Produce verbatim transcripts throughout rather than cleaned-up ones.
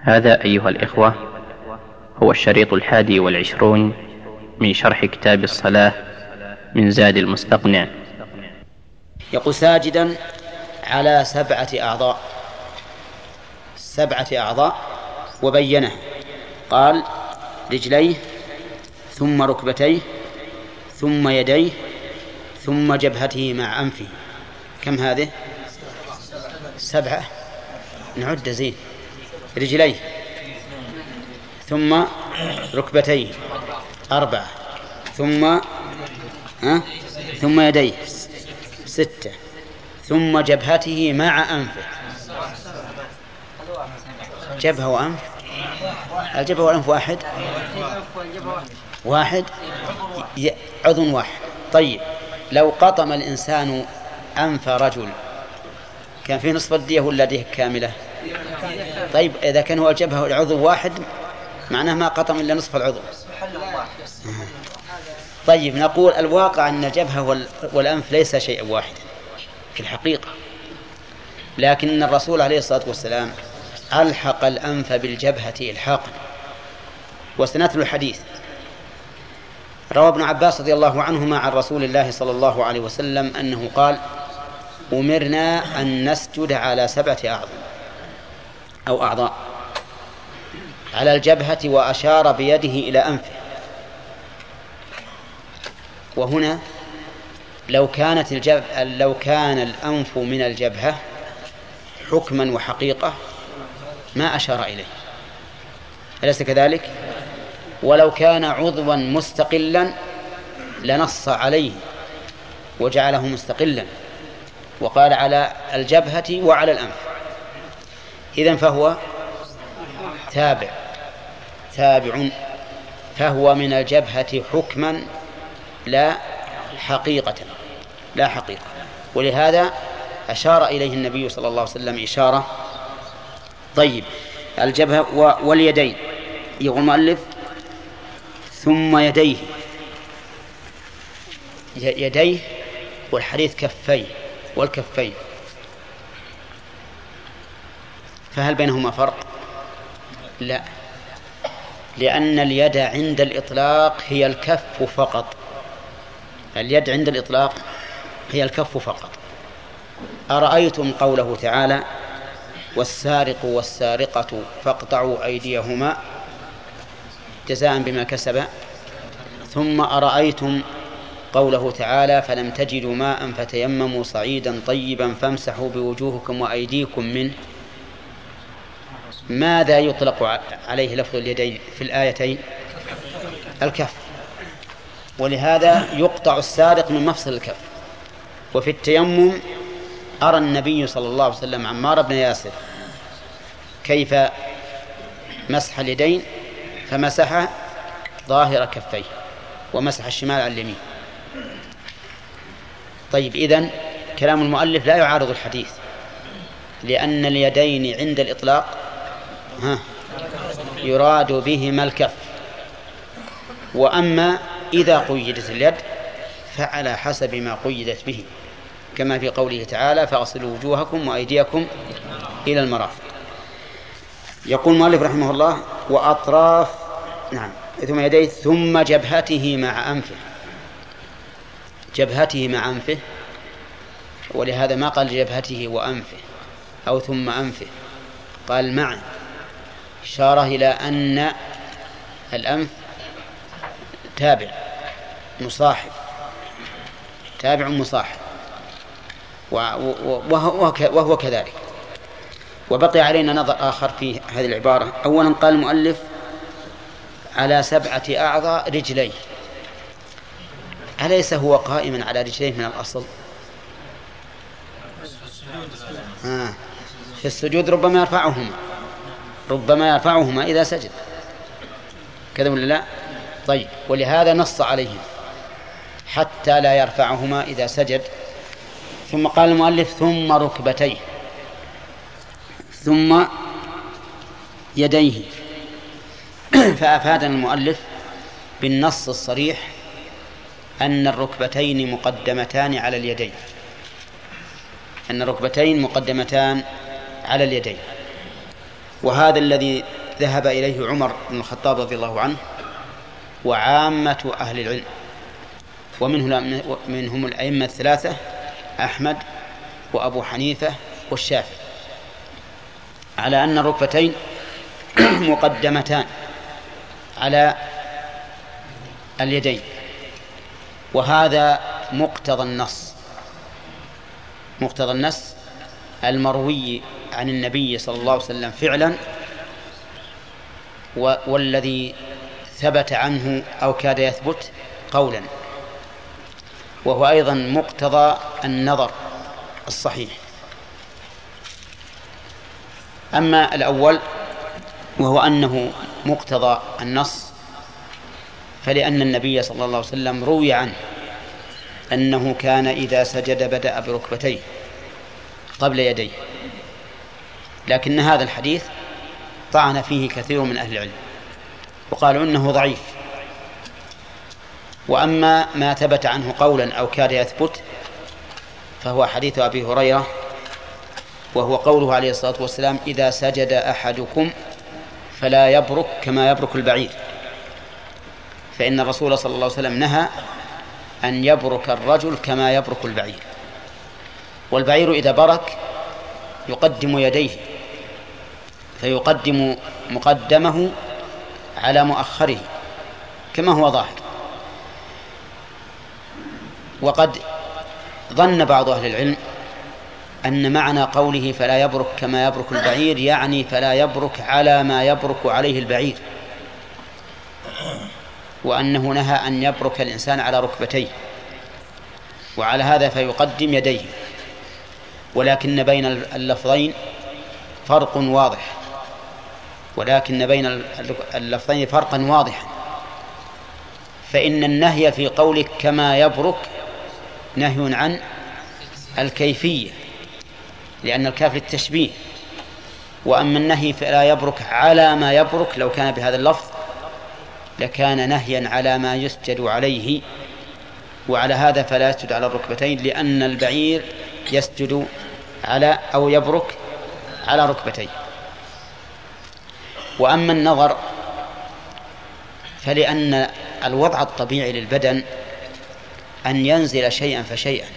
هذا أيها الإخوة هو الشريط الحادي والعشرون من شرح كتاب الصلاة من زاد المستقنع. يقول ساجدا على سبعة أعضاء، سبعة أعضاء وبينه، قال رجليه ثم ركبتيه ثم يديه ثم جبهته مع أنفه. كم هذه؟ سبعة. نعد زين. رجليه ثم ركبتيه أربعة ثم أه؟ ثم يديه ستة ثم جبهته مع أنفه. جبهة وأنف، الجبهة والأنف واحد واحد عضو واحد. طيب لو قطم الإنسان أنف رجل كان فيه نصف الدية ولا ديه كاملة؟ طيب إذا كان هو الجبهة العضو واحد معناه ما قطم إلا نصف العضو. طيب نقول الواقع أن الجبهة والأنف ليس شيئا واحدا في الحقيقة، لكن الرسول عليه الصلاة والسلام ألحق الأنف بالجبهة إلحاقا. وسنتلو الحديث. روى ابن عباس رضي الله عنهما عن رسول الله صلى الله عليه وسلم أنه قال: أمرنا أن نسجد على سبعة أعضاء أو أعضاء على الجبهة، وأشار بيده إلى أنفه. وهنا لو كانت الجبهة لو كان الأنف من الجبهة حكما وحقيقة ما أشار إليه، أليس كذلك؟ ولو كان عضوا مستقلا لنص عليه وجعله مستقلا وقال على الجبهة وعلى الأنف. إذن فهو تابع تابع فهو من الجبهة حكما لا حقيقة لا حقيقة ولهذا أشار إليه النبي صلى الله عليه وسلم إشارة. طيب الجبهة واليدين، يقول المؤلف ثم يديه. يديه والحديث كفين والكفين، فهل بينهما فرق؟ لا، لأن اليد عند الإطلاق هي الكف فقط. اليد عند الإطلاق هي الكف فقط. أرأيتم قوله تعالى: والسارق والسارقة فاقطعوا أيديهما جزاء بما كسبا. ثم أرأيتم قوله تعالى: فلم تجدوا ماء فتيمموا صعيدا طيبا فامسحوا بوجوهكم وأيديكم منه. ماذا يطلق عليه لفظ اليدين في الآيتين؟ الكف. ولهذا يقطع السارق من مفصل الكف. وفي التيمم أرى النبي صلى الله عليه وسلم عمار بن ياسر كيف مسح اليدين، فمسح ظاهر كفيه ومسح الشمال على اليمين. طيب إذن كلام المؤلف لا يعارض الحديث، لأن اليدين عند الإطلاق ها يراد بهما الكف. وأما إذا قيدت اليد فعلى حسب ما قيدت به، كما في قوله تعالى: فاغسلوا وجوهكم وأيديكم إلى المرافق. يقول المؤلف رحمه الله: وأطراف نعم ثم يديه ثم جبهته مع أنفه. جبهته مع أنفه، ولهذا ما قال جبهته وأنفه أو ثم أنفه، قال معا، إشارة إلى أن الأنف تابع مصاحب تابع مصاحب وهو كذلك. وبقي علينا نظر آخر في هذه العبارة. أولا قال المؤلف على سبعة أعضاء رجليه، أليس هو قائما على رجليه من الأصل؟ آه. في السجود ربما يرفعهما ربما يرفعهما إذا سجد، كذا ولا لا؟ طيب ولهذا نص عليهم حتى لا يرفعهما إذا سجد. ثم قال المؤلف ثم ركبتيه ثم يديه. فأفادنا المؤلف بالنص الصريح أن الركبتين مقدمتان على اليدين أن الركبتين مقدمتان على اليدين. وهذا الذي ذهب إليه عمر بن الخطاب رضي الله عنه وعامة أهل العلم، ومنهم الأئمة الثلاثة أحمد وأبو حنيفة والشافعي، على أن الركبتين مقدمتان على اليدين، وهذا مقتضى النص مقتضى النص المروي عن النبي صلى الله عليه وسلم فعلا، والذي ثبت عنه أو كاد يثبت قولا، وهو أيضا مقتضى النظر الصحيح. أما الأول وهو أنه مقتضى النص، فلأن النبي صلى الله عليه وسلم روي عنه أنه كان إذا سجد بدأ بركبتيه قبل يديه، لكن هذا الحديث طعن فيه كثير من أهل العلم وقالوا إنه ضعيف. وأما ما ثبت عنه قولا أو كاد يثبت فهو حديث أبي هريرة، وهو قوله عليه الصلاة والسلام: إذا سجد أحدكم فلا يبرك كما يبرك البعير، فإن الرسول صلى الله عليه وسلم نهى أن يبرك الرجل كما يبرك البعير، والبعير إذا برك يقدم يديه، فيقدم مقدمه على مؤخره كما هو ظاهر. وقد ظن بعض أهل العلم أن معنى قوله فلا يبرك كما يبرك البعير يعني فلا يبرك على ما يبرك عليه البعير، وأنه نهى أن يبرك الإنسان على ركبتيه، وعلى هذا فيقدم يديه. ولكن بين اللفظين فرق واضح ولكن بين اللفظين فرقا واضحا فإن النهي في قولك كما يبرك نهي عن الكيفية، لأن الكاف للتشبيه، وأما النهي فلا يبرك على ما يبرك لو كان بهذا اللفظ لكان نهيا على ما يسجد عليه، وعلى هذا فلا يسجد على الركبتين، لأن البعير يسجد على أو يبرك على ركبتين. وأما النظر فلأن الوضع الطبيعي للبدن أن ينزل شيئا فشيئا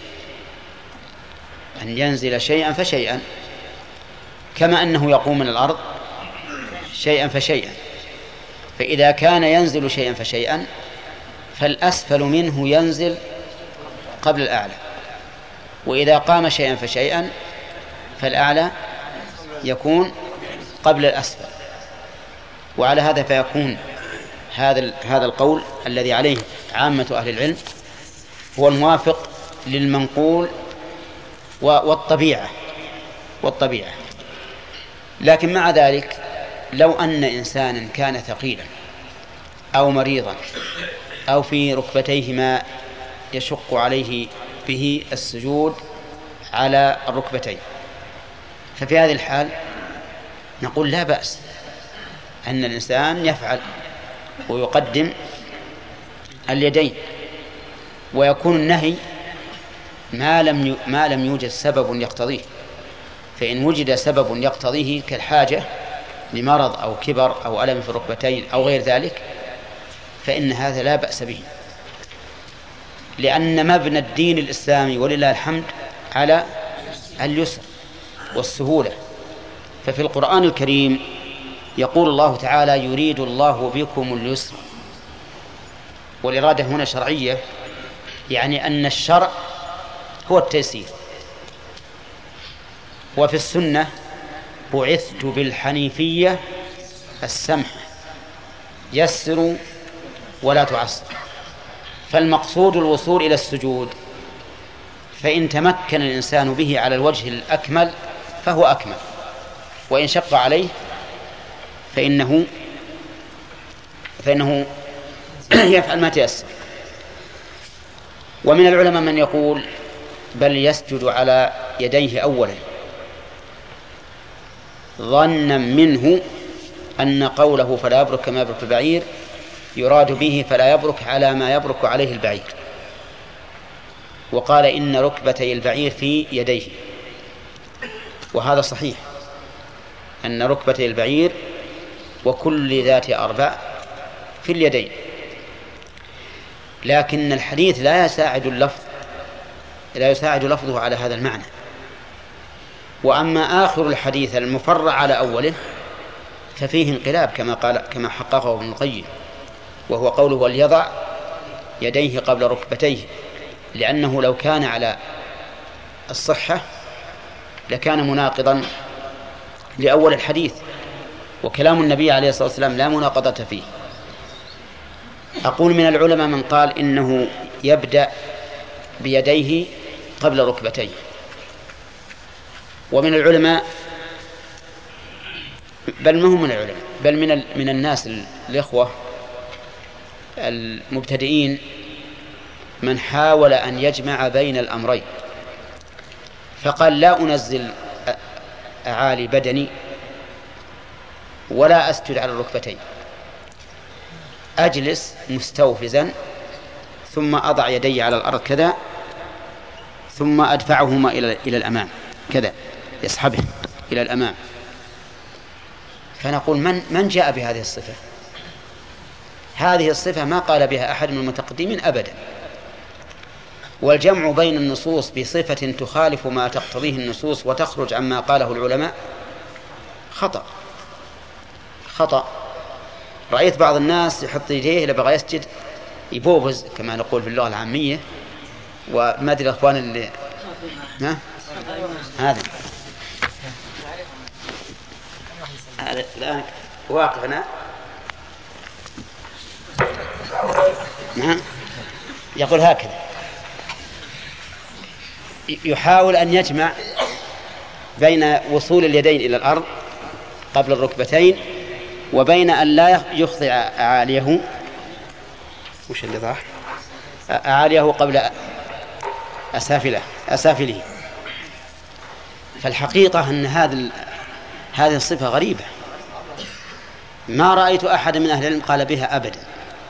أن ينزل شيئا فشيئا كما أنه يقوم من الأرض شيئا فشيئا، فإذا كان ينزل شيئا فشيئا فالأسفل منه ينزل قبل الأعلى، وإذا قام شيئا فشيئا فالأعلى يكون قبل الأسفل. وعلى هذا فيكون هذا هذا القول الذي عليه عامة أهل العلم هو الموافق للمنقول والطبيعة والطبيعة لكن مع ذلك لو أن إنسانا كان ثقيلا أو مريضا أو في ركبتيه ما يشق عليه به السجود على الركبتين، ففي هذه الحال نقول لا بأس أن الإنسان يفعل ويقدم اليدين، ويكون النهي ما لم ما لم يوجد سبب يقتضيه، فإن وجد سبب يقتضيه كالحاجة لمرض أو كبر أو ألم في الركبتين أو غير ذلك فإن هذا لا بأس به، لأن مبنى الدين الإسلامي ولله الحمد على اليسر والسهولة. ففي القرآن الكريم يقول الله تعالى: يريد الله بكم اليسر، والإرادة هنا شرعية، يعني أن الشرع هو التيسير. وفي السنة: بعثت بالحنيفية السمحة يسروا ولا تعسر. فالمقصود الوصول إلى السجود، فإن تمكن الإنسان به على الوجه الأكمل فهو أكمل، وإن شق عليه فإنه فإنه يفعل ما تيسر. ومن العلماء من يقول بل يسجد على يديه أولا ظنا منه أن قوله فلا يبرك كما يبرك البعير يراد به فلا يبرك على ما يبرك عليه البعير، وقال إن ركبتي البعير في يديه، وهذا صحيح، أن ركبتي البعير وكل ذات أربع في اليدين. لكن الحديث لا يساعد اللفظ لا يساعد لفظه على هذا المعنى. وأما آخر الحديث المفرع على أوله ففيه انقلاب كما قال كما حققه ابن القيم، وهو قوله وليضع يديه قبل ركبتيه، لأنه لو كان على الصحة لكان مناقضا لأول الحديث، وكلام النبي عليه الصلاة والسلام لا مناقضة فيه. أقول من العلماء من قال إنه يبدأ بيديه قبل ركبتيه، ومن العلماء بل ما هو من العلماء بل من من الناس الإخوة المبتدئين من حاول أن يجمع بين الأمرين، فقال لا أنزل أعالي بدني ولا أسجد على الركبتين، أجلس مستوفزا ثم أضع يدي على الأرض كذا ثم أدفعهما إلى إلى الأمام كذا، يسحبه إلى الأمام. فنقول من من جاء بهذه الصفة؟ هذه الصفة ما قال بها أحد من المتقدمين أبدا. والجمع بين النصوص بصفة تخالف ما تقتضيه النصوص وتخرج عما قاله العلماء خطأ خطأ. رأيت بعض الناس يحط يديه إذا بغى يسجد يبوبز كما نقول في اللغة العامية، وما أدري الأخوان اللي ها هذا الآن واقف هنا نعم يقول هكذا، يحاول أن يجمع بين وصول اليدين إلى الأرض قبل الركبتين وبين أن لا يخضع أعاليه وش اللي ضاح أعاليه قبل أسافله أسافله. فالحقيقة أن هذا هذه الصفة غريبة، ما رأيت أحد من أهل العلم قال بها أبدا،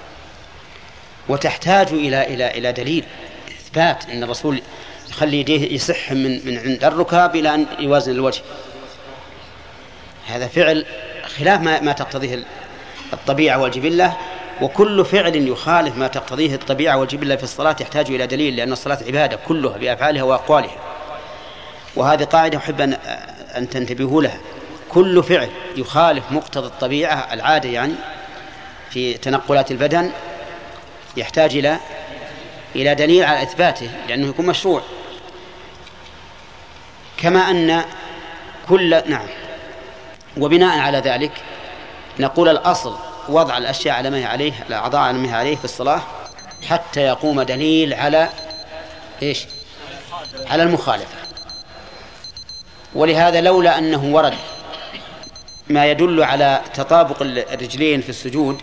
وتحتاج إلى إلى إلى دليل إثبات أن الرسول يخلي يديه يصح من من عند الركاب إلى أن يوازن الوجه. هذا فعل خلاف ما, ما تقتضيه الطبيعة والجبلة، وكل فعل يخالف ما تقتضيه الطبيعة والجبلة في الصلاة يحتاج إلى دليل، لأن الصلاة عبادة كلها بأفعالها وأقوالها. وهذه قاعدة أحب أن, أن تنتبهوا لها، كل فعل يخالف مقتضى الطبيعة العادة يعني في تنقلات البدن يحتاج إلى إلى دليل على إثباته لأنه يكون مشروع. كما أن كل نعم وبناء على ذلك نقول الأصل وضع الأشياء على ما هي عليه الأعضاء على ما هي عليه في الصلاة حتى يقوم دليل على إيش على المخالفة. ولهذا لولا أنه ورد ما يدل على تطابق الرجلين في السجود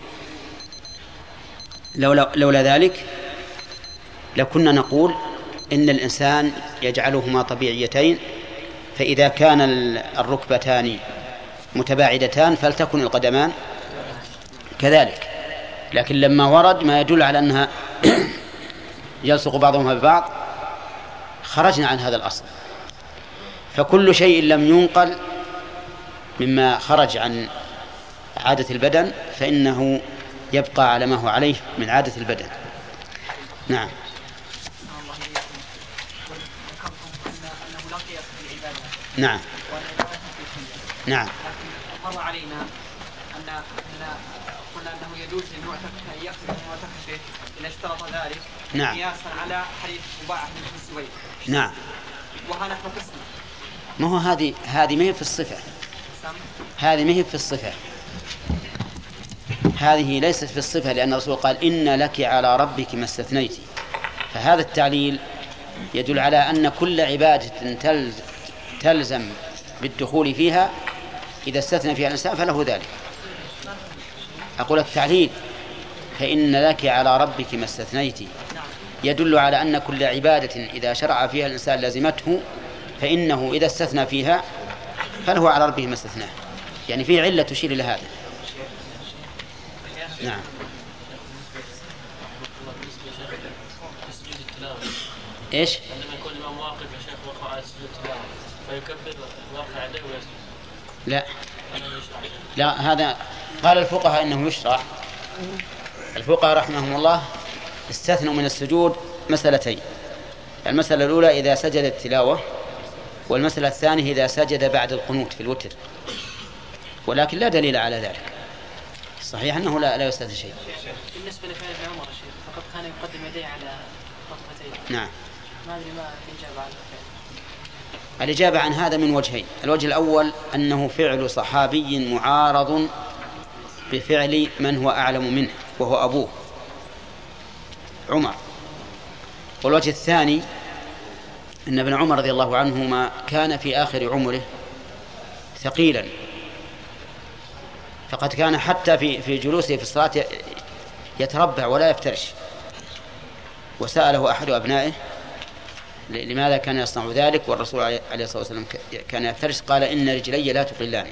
لولا, لولا ذلك لكنا نقول إن الإنسان يجعلهما طبيعيتين، فإذا كان الركبتان متباعدتان فلتكن القدمان كذلك. لكن لما ورد ما يدل على أنها يلصق بعضهما ببعض خرجنا عن هذا الأصل. فكل شيء لم ينقل مما خرج عن عادة البدن فإنه يبقى على ما هو عليه من عادة البدن. نعم. نعم. نعم. مر علينا أن قلنا أنه يجوز أن يأخذ معتكفه إذا اشترط ذلك. نعم. قياسا على حديث مباح بن سويد. نعم. وها نحن قسم. ما هو هذه هذه ما هي في الصفة، هذه ما هي في الصفة، هذه ليست في الصفة، لأن الرسول قال إن لك على ربك ما استثنيت. فهذا التعليل يدل على أن كل عبادة تلزم بالدخول فيها إذا استثنى فيها الإنسان فله ذلك. أقول التعليل فإن لك على ربك ما استثنيت يدل على أن كل عبادة إذا شرع فيها الإنسان لازمته فإنه إذا استثنى فيها فله على ربه ما استثناه، يعني فيه علة تشير إلى هذا. نعم. إيش؟ عندما يكون الإمام واقف يا شيخ وقع على سجود التلاوة فيكبر ويرفع يديه ويسجد. لا لا، هذا قال الفقهاء إنه يشرع. الفقهاء رحمهم الله استثنوا من السجود مسألتين: المسألة الأولى إذا سجد التلاوة، والمسألة الثانية إذا سجد بعد القنوت في الوتر، ولكن لا دليل على ذلك. صحيح أنه لا, لا يستثنى شيء. بالنسبة لفعل ابن عمر الشيخ فقد كان يقدم يديه على ركبتيه. نعم. ما أدري ما الإجابة عن الفعل. الإجابة عن هذا من وجهين: الوجه الأول أنه فعل صحابي معارض بفعل من هو أعلم منه وهو أبوه عمر. والوجه الثاني أن ابن عمر رضي الله عنهما كان في آخر عمره ثقيلا، فقد كان حتى في في جلوسه في الصلاة يتربع ولا يفترش. وسأله أحد أبنائه لماذا كان يصنع ذلك والرسول عليه الصلاة والسلام كان يفترش؟ قال: إن رجلي لا تقلاني.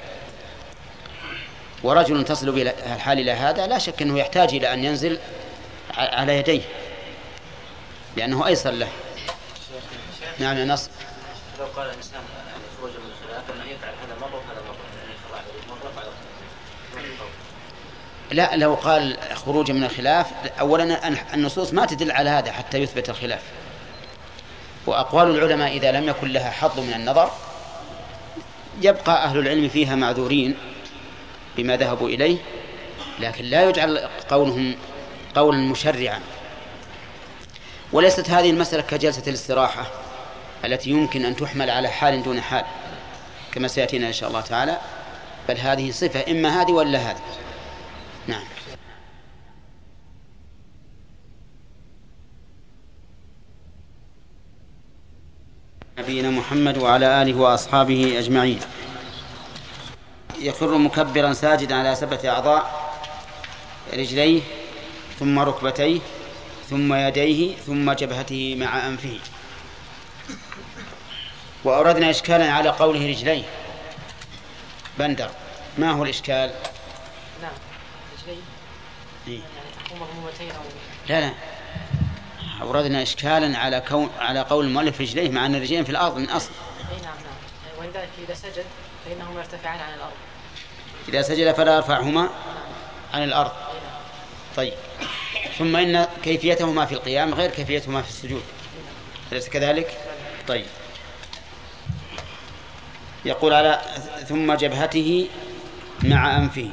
ورجل تصل به الحال إلى هذا لا شك أنه يحتاج إلى أن ينزل على يديه لأنه أيسر له. نعم يا نصر. لو قال الإنسان خروج من الخلاف أنه يفعل هذا مرة وهذا مرة، يعني مرة بعد لا، لو قال خروج من الخلاف، أولا النصوص ما تدل على هذا حتى يثبت الخلاف، وأقوال العلماء إذا لم يكن لها حظ من النظر يبقى أهل العلم فيها معذورين بما ذهبوا إليه، لكن لا يجعل قولهم قولا مشرعا. وليست هذه المسألة كجلسة الاستراحة التي يمكن أن تحمل على حال دون حال كما سيأتينا إن شاء الله تعالى، بل هذه صفة إما هذه ولا هذه. نعم. نبينا محمد وعلى آله وأصحابه أجمعين. يخر مكبرا ساجدا على سبعة أعضاء: رجليه ثم ركبتيه ثم يديه ثم جبهته مع أنفه. وأوردنا إشكالا على قوله رجليه. بندر، ما هو الإشكال؟ نعم رجليه إيه؟ يعني مضمومتين أو لا لا أوردنا إشكالا على كون على قول المؤلف رجليه مع أن الرجلين في الأرض من أصل. أي نعم نعم. ولذلك إذا سجد فإنهما يرتفعان عن الأرض. إذا سجد فلا يرفعهما عن الأرض. طيب، ثم إن كيفيتهما في القيام غير كيفيتهما في السجود، أليس كذلك؟ طيب، يقول على ثم جبهته مع أنفه.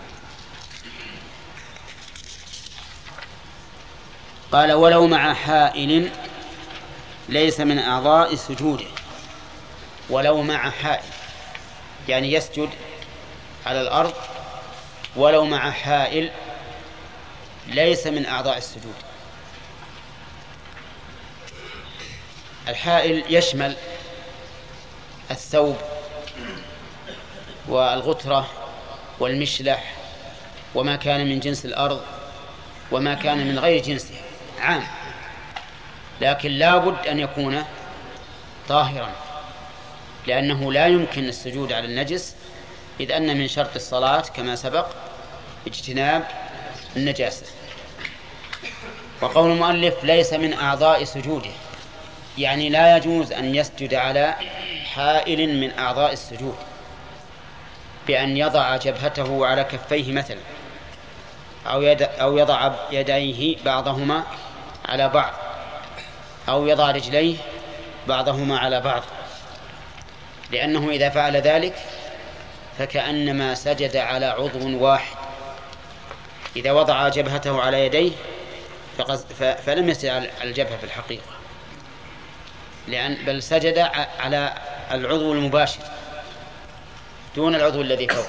قال: ولو مع حائل ليس من أعضاء سجوده. ولو مع حائل يعني يسجد على الأرض ولو مع حائل ليس من أعضاء السجود. الحائل يشمل الثوب والغترة والمشلح وما كان من جنس الأرض وما كان من غير جنسها، عام، لكن لا بد أن يكون طاهرا، لأنه لا يمكن السجود على النجس، إذ أن من شرط الصلاة كما سبق اجتناب النجاسة. وقول المؤلف ليس من أعضاء سجوده يعني لا يجوز أن يسجد على حائل من أعضاء السجود بأن يضع جبهته على كفيه مثلا، أو, يد أو يضع يديه بعضهما على بعض، أو يضع رجليه بعضهما على بعض، لأنه إذا فعل ذلك فكأنما سجد على عضو واحد. إذا وضع جبهته على يديه فلم يسجد على الجبهة في الحقيقة، لأن بل سجد على العضو المباشر دون العضو الذي فوقه.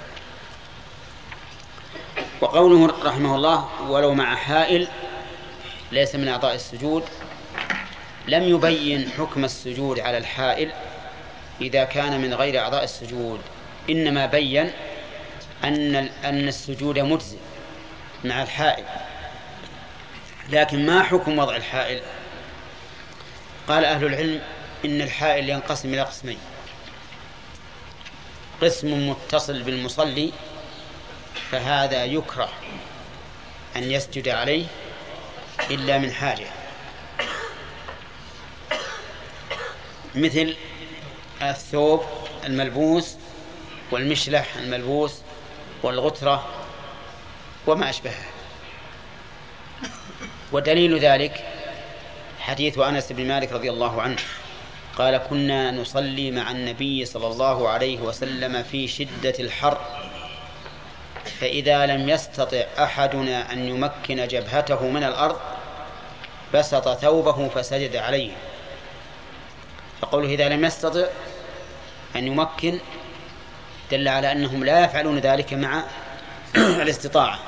وقوله رحمه الله ولو مع حائل ليس من أعضاء السجود لم يبين حكم السجود على الحائل إذا كان من غير أعضاء السجود، إنما بين أن أن السجود مجزئ مع الحائل. لكن ما حكم وضع الحائل؟ قال أهل العلم إن الحائل ينقسم إلى قسمين: قسم متصل بالمصلي فهذا يكره أن يسجد عليه إلا من حاجة، مثل الثوب الملبوس والمشلح الملبوس والغترة وما أشبهها. ودليل ذلك حديث أنس بن مالك رضي الله عنه قال: كنا نصلي مع النبي صلى الله عليه وسلم في شدة الحر، فإذا لم يستطع أحدنا أن يمكن جبهته من الأرض بسط ثوبه فسجد عليه. فقوله إذا لم يستطع أن يمكن دل على أنهم لا يفعلون ذلك مع الاستطاعة.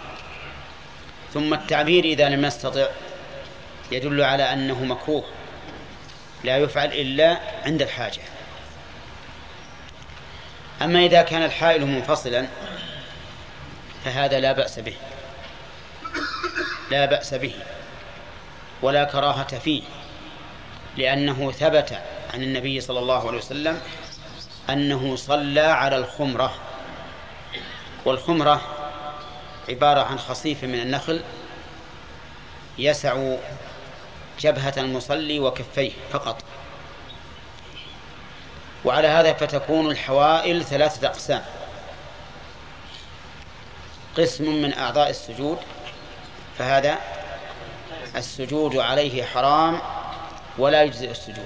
ثم التعبير إذا لم يستطع يدل على أنه مكروه لا يفعل إلا عند الحاجة. أما إذا كان الحائل منفصلا فهذا لا بأس به لا بأس به ولا كراهة فيه، لأنه ثبت عن النبي صلى الله عليه وسلم أنه صلى على الخمرة، والخمرة عبارة عن خصيف من النخل يسع جبهة المصلي وكفيه فقط. وعلى هذا فتكون الحوائل ثلاثة أقسام: قسم من أعضاء السجود فهذا السجود عليه حرام ولا يجزئ السجود،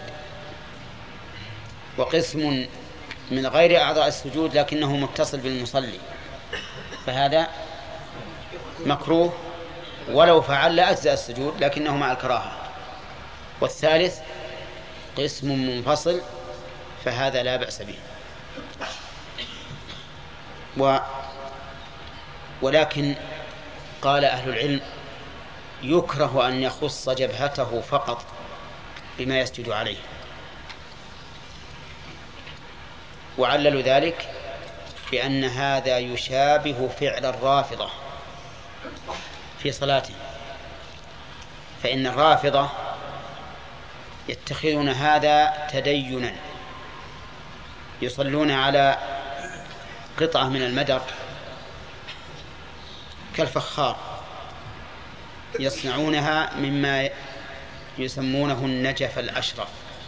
وقسم من غير أعضاء السجود لكنه متصل بالمصلي فهذا مكروه ولو فعل لا أجزأ السجود لكنه مع الكراهة، والثالث قسم منفصل فهذا لا بأس به. و ولكن قال أهل العلم يكره أن يخص جبهته فقط بما يسجد عليه، وعللوا ذلك بأن هذا يشابه فعل الرافضة في صلاته، فإن الرافضة يتخذون هذا تدينا، يصلون على قطعة من المدر كالفخار يصنعونها مما يسمونه النجف الأشرف،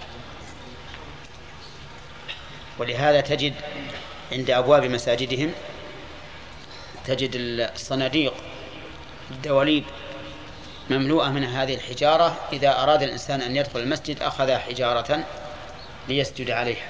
ولهذا تجد عند أبواب مساجدهم تجد الصناديق الدواليب مملوءة من هذه الحجارة، إذا أراد الإنسان أن يدخل المسجد أخذ حجارة ليسجد عليها.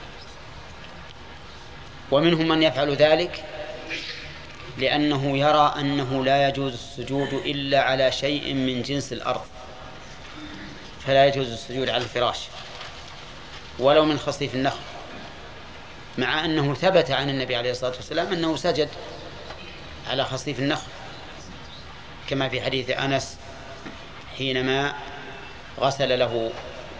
ومنهم من يفعل ذلك لأنه يرى أنه لا يجوز السجود إلا على شيء من جنس الأرض، فلا يجوز السجود على الفراش ولو من خصيف النخل، مع أنه ثبت عن النبي عليه الصلاة والسلام أنه سجد على خصيف النخل، كما في حديث أنس حينما غسل له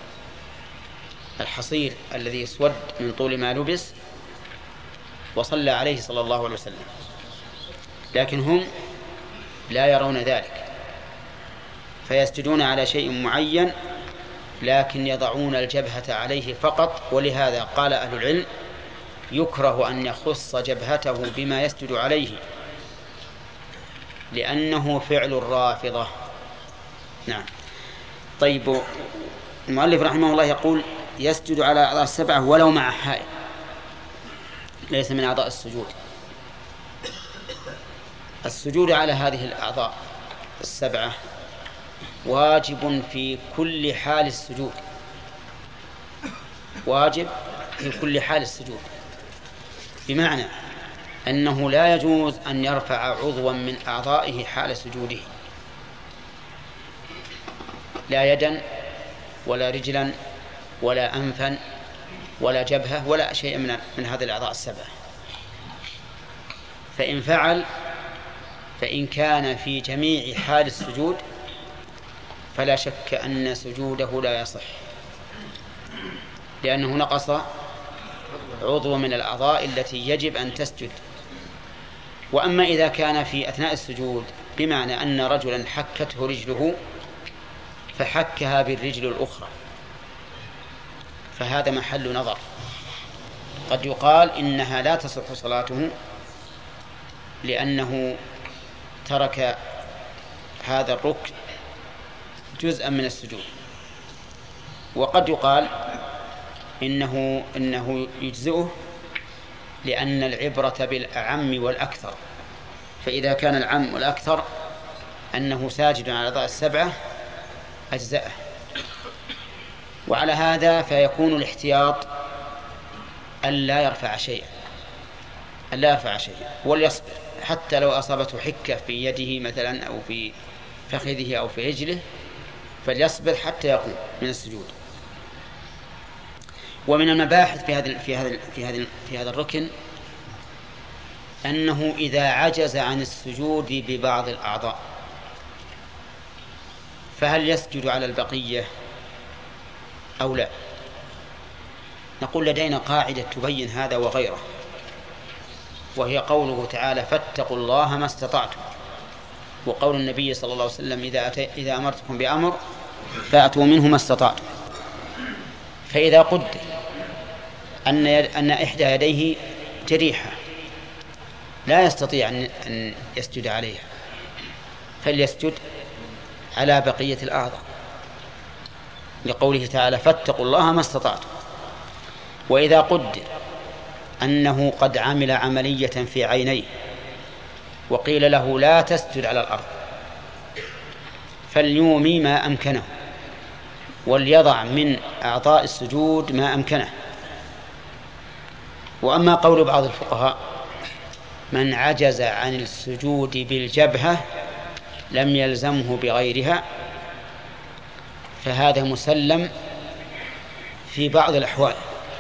الحصير الذي يسود من طول ما لبس وصلى عليه صلى الله عليه وسلم. لكن هم لا يرون ذلك فيسجدون على شيء معين لكن يضعون الجبهة عليه فقط، ولهذا قال أهل العلم يكره أن يخص جبهته بما يسجد عليه لأنه فعل الرافضة. نعم. طيب، المؤلف رحمه الله يقول يسجد على أعضاء السبعة ولو مع حائل، ليس من أعضاء السجود. السجود على هذه الأعضاء السبعة واجب في كل حال السجود، واجب في كل حال السجود، بمعنى أنه لا يجوز أن يرفع عضوا من أعضائه حال سجوده، لا يدا ولا رجلا ولا أنفا ولا جبهة ولا شيء من من هذه الأعضاء السبعة. فإن فعل فإن كان في جميع حال السجود فلا شك أن سجوده لا يصح، لأنه نقص عضو من الأعضاء التي يجب أن تسجد. وأما إذا كان في أثناء السجود بمعنى أن رجلا حكته رجله فحكها بالرجل الأخرى فهذا محل نظر، قد يقال إنها لا تصح صلاته لأنه ترك هذا الركن جزءا من السجود، وقد يقال إنه, إنه يجزئه لأن العبرة بالأعم والأكثر، فإذا كان العم والأكثر أنه ساجد على الأعضاء السبعة أجزاءه. وعلى هذا فيكون الاحتياط ألا يرفع شيئا ألا يرفع شيئا وليصبر، حتى لو أصابته حكة في يده مثلا أو في فخذه أو في رجله فليصبر حتى يقوم من السجود. ومن المباحث في هذا في هذا في هذا في هذا الركن أنه إذا عجز عن السجود ببعض الأعضاء فهل يسجد على البقية أو لا؟ نقول لدينا قاعدة تبين هذا وغيره، وهي قوله تعالى فاتقوا الله ما استطعتم، وقول النبي صلى الله عليه وسلم إذا, أتي إذا أمرتكم بأمر فأتوا منه ما استطعتم. فإذا قدر أن, أن إحدى يديه جريحة لا يستطيع أن يسجد عليها فليسجد على بقية الأعضاء، لقوله تعالى فاتقوا الله ما استطعتم. وإذا قدر أنه قد عمل عملية في عينيه وقيل له لا تسجد على الأرض فليومي ما أمكنه وليضع من أعضاء السجود ما أمكنه. وأما قول بعض الفقهاء من عجز عن السجود بالجبهة لم يلزمه بغيرها فهذا مسلم في بعض الأحوال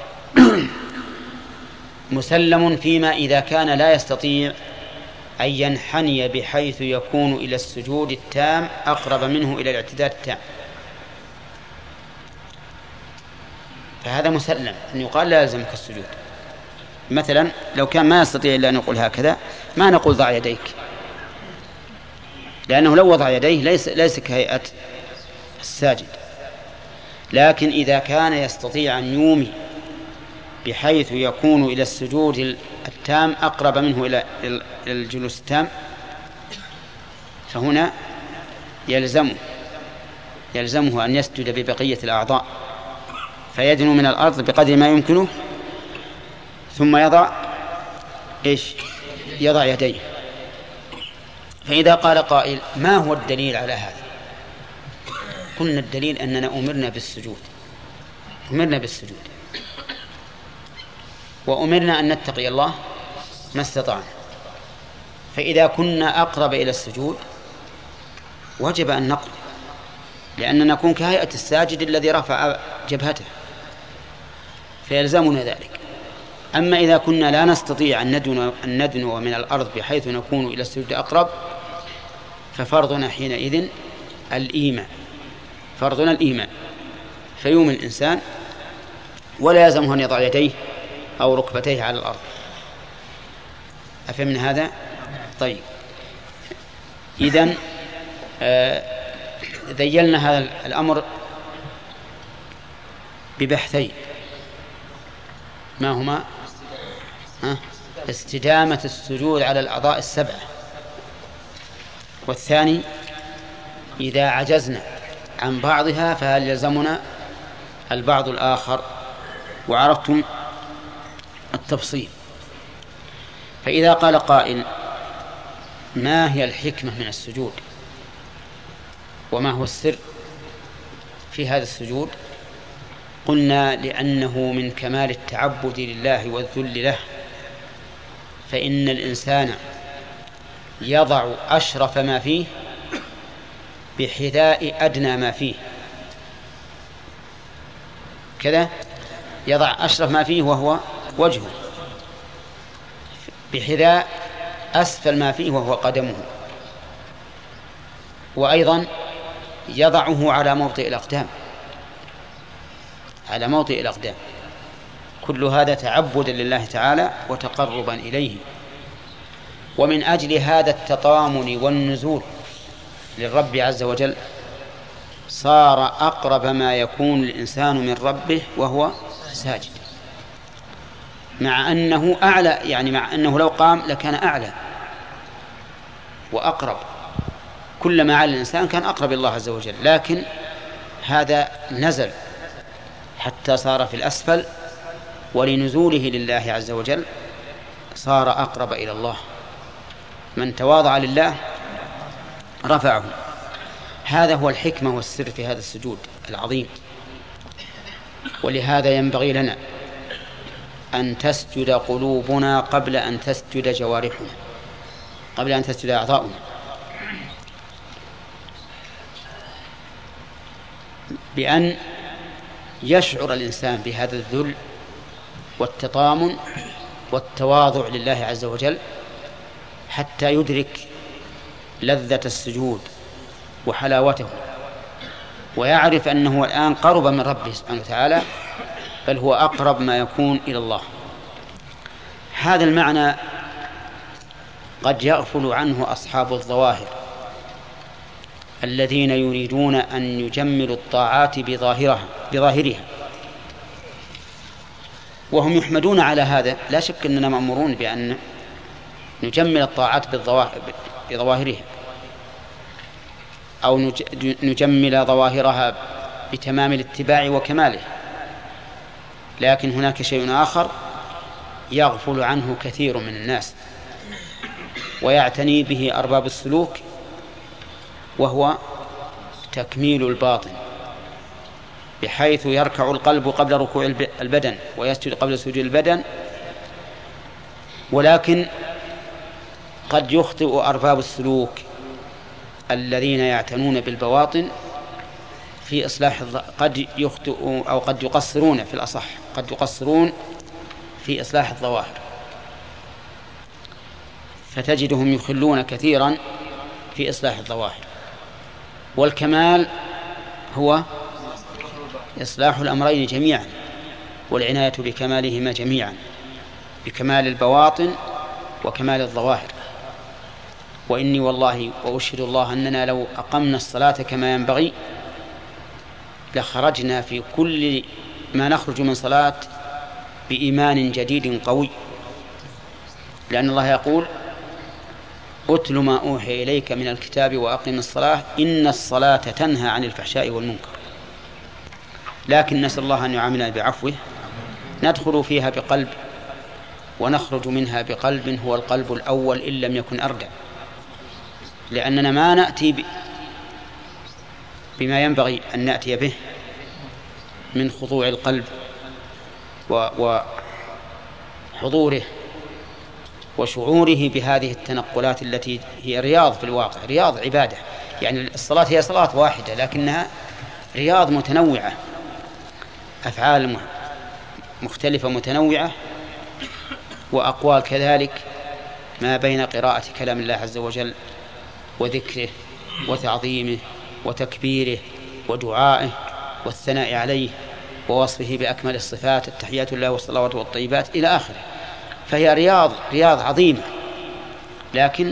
مسلم فيما إذا كان لا يستطيع أن ينحني بحيث يكون إلى السجود التام أقرب منه إلى الاعتدال التام، فهذا مسلم أن يقال لا يلزمك السجود. مثلا لو كان ما يستطيع إلا أن يقول هكذا ما نقول ضع يديك، لأنه لو وضع يديه ليس, ليس كهيئة الساجد. لكن إذا كان يستطيع أن يومي بحيث يكون إلى السجود التام أقرب منه إلى الجلوس التام فهنا يلزمه يلزمه أن يسجد ببقية الأعضاء فيدنو من الأرض بقدر ما يمكنه ثم يضع إيش يضع يديه. فإذا قال قائل ما هو الدليل على هذا؟ قلنا الدليل أننا أمرنا بالسجود أمرنا بالسجود وأمرنا أن نتقي الله ما استطعنا، فإذا كنا أقرب إلى السجود وجب أن نقرب لأننا نكون كهيئة الساجد الذي رفع جبهته فيلزمنا ذلك. أما إذا كنا لا نستطيع أن ندنو, أن ندنو من الأرض بحيث نكون إلى السجود أقرب ففرضنا حينئذ الإيمان فرضنا الإيمان فيوم الإنسان ولا يلزمه أن يضع يديه أو ركبتيه على الأرض. أفهمنا هذا؟ طيب إذن آه ذيلنا هذا الأمر ببحثين ما هما؟ ها؟ استدامة السجود على الأعضاء السبعة، والثاني إذا عجزنا عن بعضها فهل يلزمنا البعض الآخر، وعرفتم التفصيل. فإذا قال قائل ما هي الحكمة من السجود وما هو السر في هذا السجود؟ قلنا لأنه من كمال التعبد لله والذل له، فإن الإنسان يضع أشرف ما فيه بحذاء أدنى ما فيه، كذا يضع أشرف ما فيه وهو وجهه بحذاء أسفل ما فيه وهو قدمه، وأيضا يضعه على موطئ الأقدام على موطئ الأقدام كل هذا تعبدا لله تعالى وتقربا إليه. ومن أجل هذا التطامن والنزول للرب عز وجل صار أقرب ما يكون الإنسان من ربه وهو ساجد، مع أنه أعلى، يعني مع أنه لو قام لكان أعلى وأقرب، كلما على الإنسان كان أقرب الله عز وجل، لكن هذا نزل حتى صار في الأسفل ولنزوله لله عز وجل صار أقرب إلى الله. من تواضع لله رفعه. هذا هو الحكمة والسر في هذا السجود العظيم. ولهذا ينبغي لنا أن تسجد قلوبنا قبل أن تسجد جوارحنا، قبل أن تسجد أعضاؤنا، بأن يشعر الإنسان بهذا الذل والتطامن والتواضع لله عز وجل حتى يدرك لذة السجود وحلاوته، ويعرف أنه الآن قرب من ربه سبحانه وتعالى، بل هو أقرب ما يكون إلى الله. هذا المعنى قد يغفل عنه أصحاب الظواهر الذين يريدون أن يجملوا الطاعات بظاهرها بظاهرها وهم يحمدون على هذا. لا شك أننا مأمورون بأن نجمل الطاعات بظواهرها أو نجمل ظواهرها بتمام الاتباع وكماله، لكن هناك شيء آخر يغفل عنه كثير من الناس ويعتني به أرباب السلوك، وهو تكميل الباطن، بحيث يركع القلب قبل ركوع البدن ويسجد قبل سجود البدن. ولكن قد يخطئ أرباب السلوك الذين يعتنون بالبواطن في إصلاح الظ... قد يخطئ أو قد يقصرون في الأصح قد يقصرون في إصلاح الظواهر، فتجدهم يخلون كثيرا في إصلاح الظواهر. والكمال هو إصلاح الأمرين جميعا والعناية بكمالهما جميعا، بكمال البواطن وكمال الظواهر. وإني والله وأشهد الله أننا لو أقمنا الصلاة كما ينبغي لخرجنا في كل ما نخرج من صلاة بإيمان جديد قوي، لأن الله يقول أتل ما أوحي إليك من الكتاب وأقم الصلاة إن الصلاة تنهى عن الفحشاء والمنكر. لكن نسأل الله أن يعاملنا بعفوه، ندخل فيها بقلب ونخرج منها بقلب هو القلب الأول إن لم يكن أردع، لأننا ما نأتي بما ينبغي أن نأتي به من خضوع القلب وحضوره وشعوره بهذه التنقلات التي هي رياض في الواقع، رياض عبادة. يعني الصلاة هي صلاة واحدة لكنها رياض متنوعة، أفعال مختلفة متنوعة، وأقوال كذلك، ما بين قراءة كلام الله عز وجل وذكره وتعظيمه وتكبيره ودعائه والثناء عليه ووصفه بأكمل الصفات، التحيات الله والصلوات والطيبات إلى آخره. فهي رياض رياض عظيمة، لكن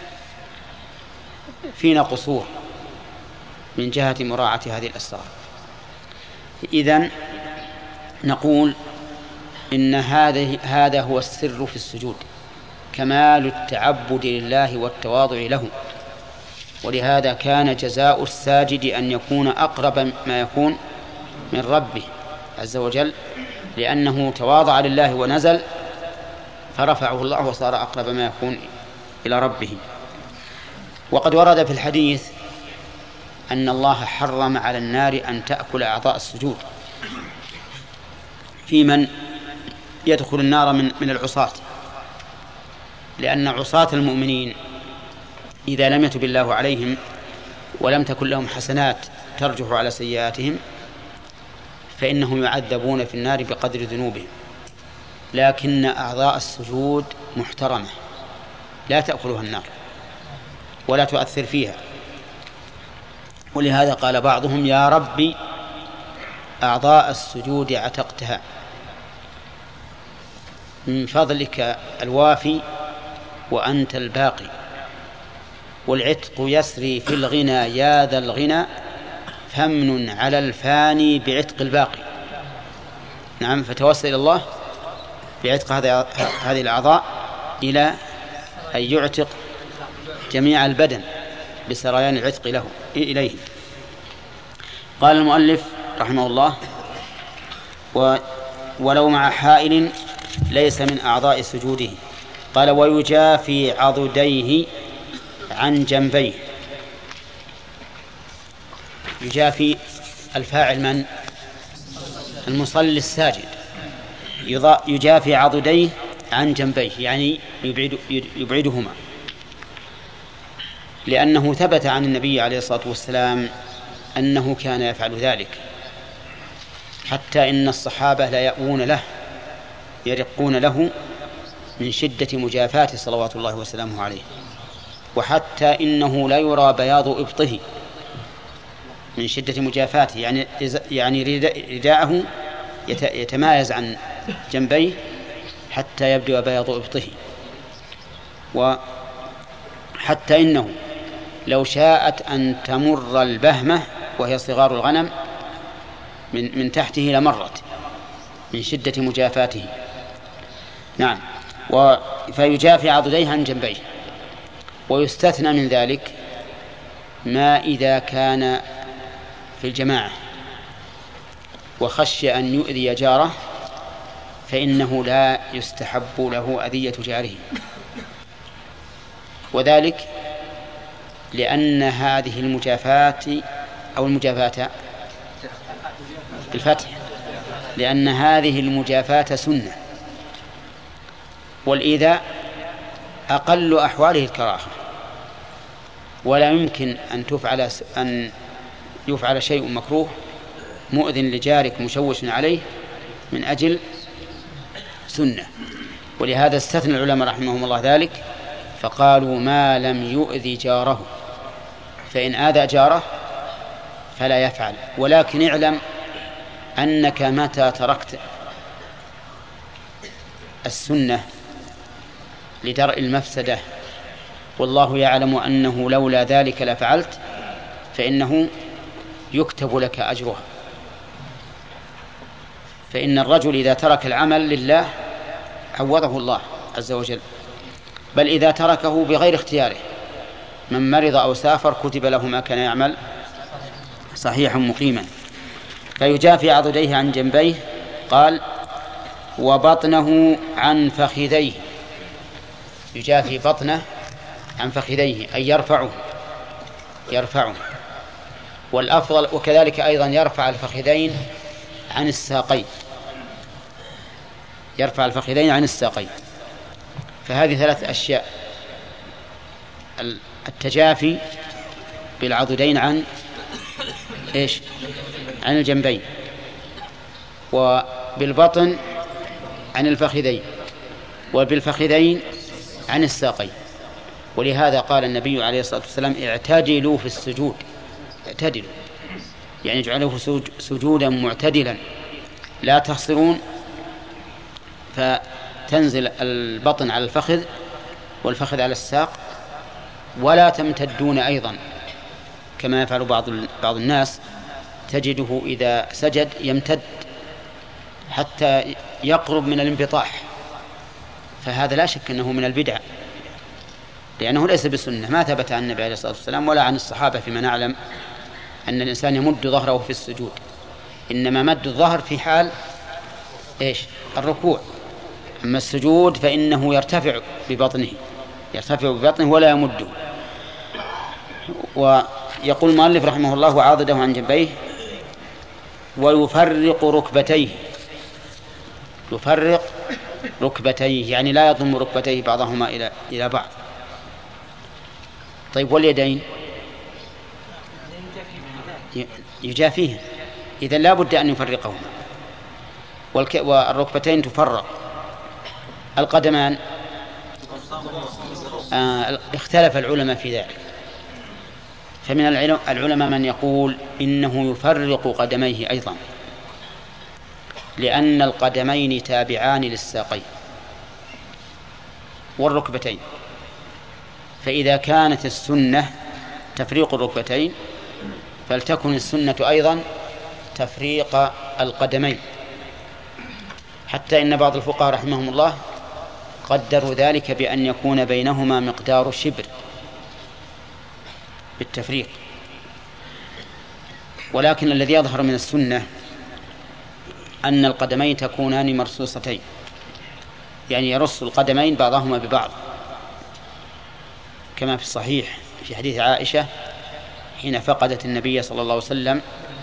فينا قصور من جهة مراعاة هذه الأسرار. إذن نقول إن هذا هذا هو السر في السجود، كمال التعبد لله والتواضع له. ولهذا كان جزاء الساجد أن يكون أقرب ما يكون من ربه عز وجل، لأنه تواضع لله ونزل فرفعه الله وصار أقرب ما يكون إلى ربه. وقد ورد في الحديث أن الله حرم على النار أن تأكل أعضاء السجود في من يدخل النار من من العصاة، لأن عصاة المؤمنين إذا لم يتب الله عليهم ولم تكن لهم حسنات ترجح على سيئاتهم فإنهم يعذبون في النار بقدر ذنوبهم. لكن أعضاء السجود محترمة لا تأكلها النار ولا تؤثر فيها. ولهذا قال بعضهم يا ربي أعضاء السجود عتقتها من فضلك الوافي وأنت الباقي، والعتق يسري في الغنى يا ذا الغنى فمن على الفاني بعتق الباقي. نعم، فتوسل إلى الله بعتق هذه الأعضاء إلى أن يعتق جميع البدن بسريان العتق له إليه. قال المؤلف رحمه الله ولو مع حائل ليس من أعضاء سجوده قال ويجافي عضديه عن جنبيه. يجافي الفاعل من؟ المصلي الساجد. يجافي عضديه عن جنبيه يعني يبعد يبعدهما، لأنه ثبت عن النبي عليه الصلاة والسلام أنه كان يفعل ذلك، حتى إن الصحابة لا يأوون له يرقون له من شدة مجافاته صلوات الله وسلامه عليه، وحتى إنه لا يرى بياض إبطه من شدة مجافاته، يعني يعني رداءه يتمايز عن جنبيه حتى يبدو بياض إبطه. وحتى إنه لو شاءت أن تمر البهمة وهي صغار الغنم من من تحته لمرت من شدة مجافاته. نعم. فيجافي عضديه عن جنبيه. ويستثنى من ذلك ما إذا كان في الجماعة وخشي أن يؤذي جاره، فإنه لا يستحب له أذية جاره، وذلك لأن هذه المجافات أو المجافات بالفتح لأن هذه المجافات سنة، والإيذاء أقل أحواله الكراهة، ولا يمكن أن تفعل أن يفعل شيء مكروه مؤذٍ لجارك مشوش عليه من أجل سنة. ولهذا استثنى العلماء رحمهم الله ذلك فقالوا ما لم يؤذي جاره، فإن آذى جاره فلا يفعل. ولكن اعلم أنك متى تركت السنة لدرء المفسدة والله يعلم أنه لولا ذلك لفعلت، فإنه يكتب لك أجرها. فإن الرجل إذا ترك العمل لله عوضه الله عز وجل، بل إذا تركه بغير اختياره، من مرض أو سافر كتب له ما كان يعمل صحيحا مقيما. فيجافي عضديه عن جنبيه. قال وبطنه عن فخذيه. يجافي بطنه عن فخذيه أي يرفعه يرفعه والأفضل وكذلك أيضا يرفع الفخذين عن الساقين يرفع الفخذين عن الساقين. فهذه ثلاث أشياء: التجافي بالعضدين عن إيش؟ عن الجنبين، وبالبطن عن الفخذين، وبالفخذين عن الساقين. ولهذا قال النبي عليه الصلاة والسلام اعتدلوا في السجود. اعتدلوا يعني اجعلوه سجودا معتدلا، لا تخسرون فتنزل البطن على الفخذ والفخذ على الساق، ولا تمتدون أيضا كما يفعل بعض بعض الناس، تجده إذا سجد يمتد حتى يقرب من الانبطاح، فهذا لا شك أنه من البدع، لأنه ليس بسنة، ما ثبت عن النبي عليه الصلاة والسلام ولا عن الصحابة فيما نعلم أن الإنسان يمد ظهره في السجود، إنما مد الظهر في حال إيش؟ الركوع. أما السجود فإنه يرتفع ببطنه يرتفع ببطنه ولا يمده. ويقول المؤلف رحمه الله وعاضده عن جنبيه ويفرق ركبتيه. يفرق ركبتيه يعني لا يضم ركبتيه بعضهما إلى إلى بعض. طيب واليدين يجافيه، إذن لا بد أن يفرقهما. والركبتين تفرق. القدمان آه اختلف العلماء في ذلك، فمن العلماء من يقول إنه يفرق قدميه أيضا، لأن القدمين تابعان للساقين والركبتين، فإذا كانت السنة تفريق الركبتين فلتكن السنة أيضا تفريق القدمين، حتى إن بعض الفقهاء رحمهم الله قدروا ذلك بأن يكون بينهما مقدار شبر بالتفريق. ولكن الذي يظهر من السنة أن القدمين تكونان مرصوصتين يعني يرص القدمين بعضهما ببعض، كما في الصحيح في حديث عائشة حين فقدت النبي صلى الله عليه وسلم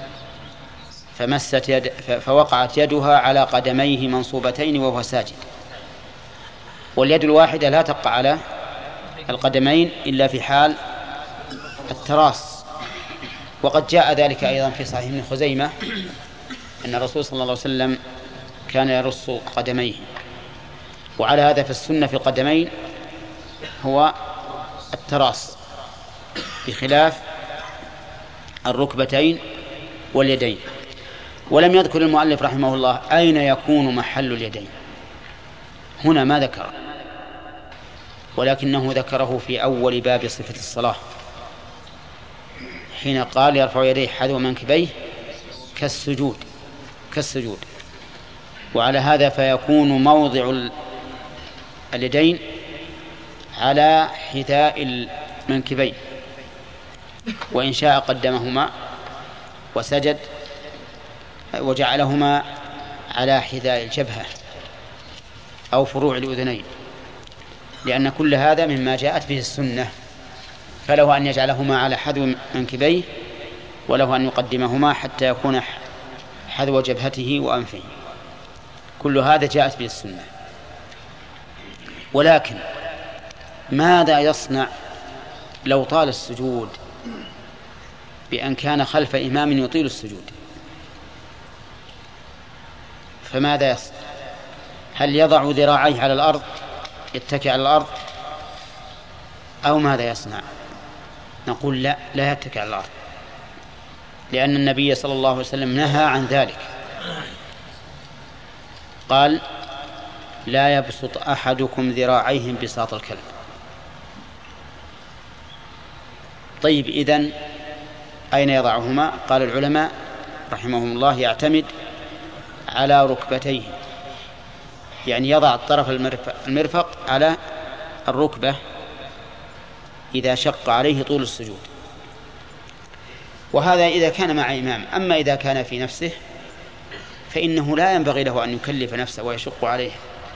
فمست يد فوقعت يدها على قدميه منصوبتين وهو ساجد، واليد الواحدة لا تقع على القدمين إلا في حال التراص. وقد جاء ذلك أيضا في صحيح ابن خزيمة أن الرسول صلى الله عليه وسلم كان يرص قدميه. وعلى هذا في السنة في القدمين هو التراص بخلاف الركبتين واليدين. ولم يذكر المؤلف رحمه الله أين يكون محل اليدين، هنا ما ذكر، ولكنه ذكره في أول باب صفة الصلاة حين قال يرفع يديه حذو منكبيه كالسجود كالسجود وعلى هذا فيكون موضع اليدين على حذاء المنكبين، وإن شاء قدمهما وسجد وجعلهما على حذاء الجبهة أو فروع الأذنين، لأن كل هذا مما جاءت به السنة، فله أن يجعلهما على حذو منكبيه وله أن يقدمهما حتى يكون حذو جبهته وأنفه، كل هذا جاءت به السنة. ولكن ماذا يصنع لو طال السجود بأن كان خلف إمام يطيل السجود؟ فماذا يصنع؟ هل يضع ذراعيه على الأرض يتكئ على الأرض أو ماذا يصنع؟ نقول لا لا يتكئ على الأرض، لأن النبي صلى الله عليه وسلم نهى عن ذلك، قال لا يبسط أحدكم ذراعيه بساط الكلب. طيب إذن أين يضعهما؟ قال العلماء رحمهم الله يعتمد على ركبتيه، يعني يضع الطرف المرفق على الركبة إذا شق عليه طول السجود، وهذا إذا كان مع إمام. أما إذا كان في نفسه فإنه لا ينبغي له أن يكلف نفسه ويشق عليه،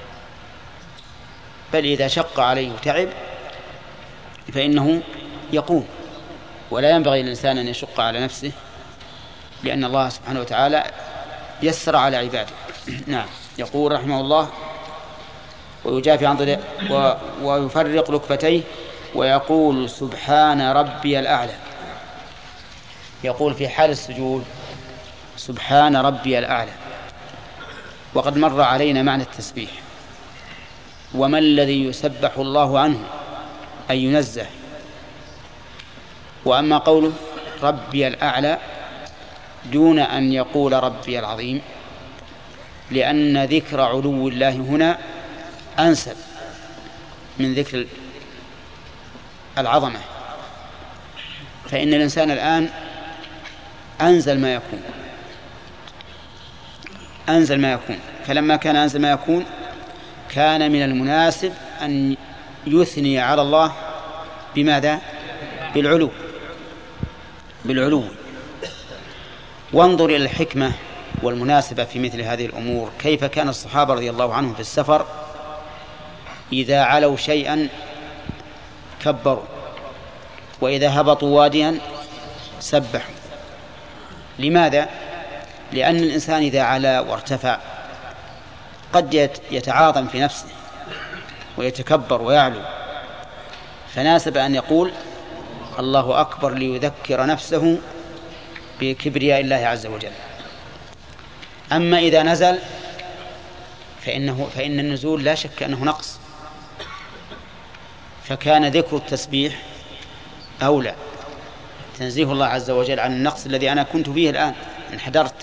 بل إذا شق عليه تعب فإنه يقوم، ولا ينبغي للإنسان أن يشق على نفسه، لأن الله سبحانه وتعالى يسر على عباده. نعم. يقول رحمه الله ويجافي عن ضد و... ويفرق ركبتيه ويقول سبحان ربي الأعلى، يقول في حال السجود سبحان ربي الأعلى. وقد مر علينا معنى التسبيح، وما الذي يسبح الله عنه أن ينزه. وأما قوله ربي الأعلى دون أن يقول ربي العظيم، لأن ذكر علو الله هنا أنسب من ذكر العظمة، فإن الإنسان الآن أنزل ما يكون أنزل ما يكون فلما كان أنزل ما يكون كان من المناسب أن يثني على الله بماذا؟ بالعلو بالعلو وانظر إلى الحكمة والمناسبة في مثل هذه الأمور. كيف كان الصحابة رضي الله عنهم في السفر إذا علوا شيئا كبروا، وإذا هبطوا واديا سبحوا. لماذا؟ لأن الإنسان إذا علا وارتفع قد يتعاظم في نفسه ويتكبر ويعلو، فناسب أن يقول الله أكبر ليذكر نفسه بكبرياء الله عز وجل. أما إذا نزل فإنه فإن النزول لا شك أنه نقص، فكان ذكر التسبيح أولى، تنزيه الله عز وجل عن النقص الذي أنا كنت فيه الآن انحدرت.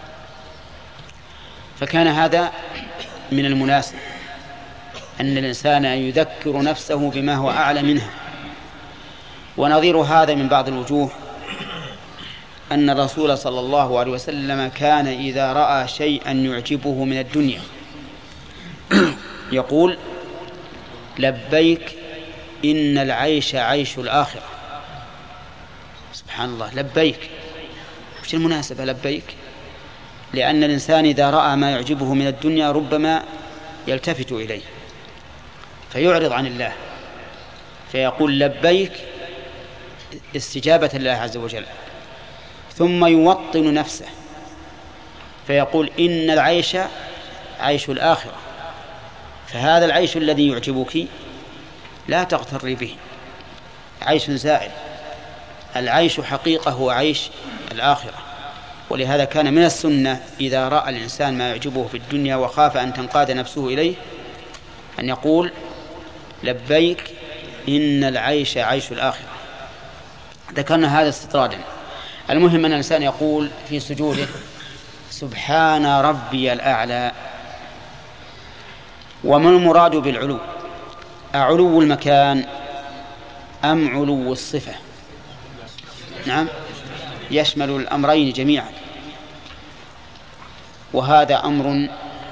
فكان هذا من المناسب أن الإنسان يذكر نفسه بما هو أعلى منها. ونظير هذا من بعض الوجوه أن الرسول صلى الله عليه وسلم كان إذا رأى شيئا يعجبه من الدنيا يقول لبيك إن العيش عيش الآخرة. سبحان الله، لبيك. وش المناسبة لبيك؟ لأن الإنسان إذا رأى ما يعجبه من الدنيا ربما يلتفت إليه فيعرض عن الله فيقول لبيك استجابة لله عز وجل، ثم يوطن نفسه فيقول إن العيش عيش الآخرة، فهذا العيش الذي يعجبك لا تغتري به، عيش زائل، العيش حقيقة هو عيش الآخرة. ولهذا كان من السنة إذا رأى الإنسان ما يعجبه في الدنيا وخاف أن تنقاد نفسه إليه أن يقول لبيك إن العيش عيش الآخرة. ذكرنا هذا استطرادا. المهم أن الإنسان يقول في سجوده سبحان ربي الأعلى. وما المراد بالعلو؟ أعلو المكان أم علو الصفة؟ نعم، يشمل الأمرين جميعا، وهذا أمر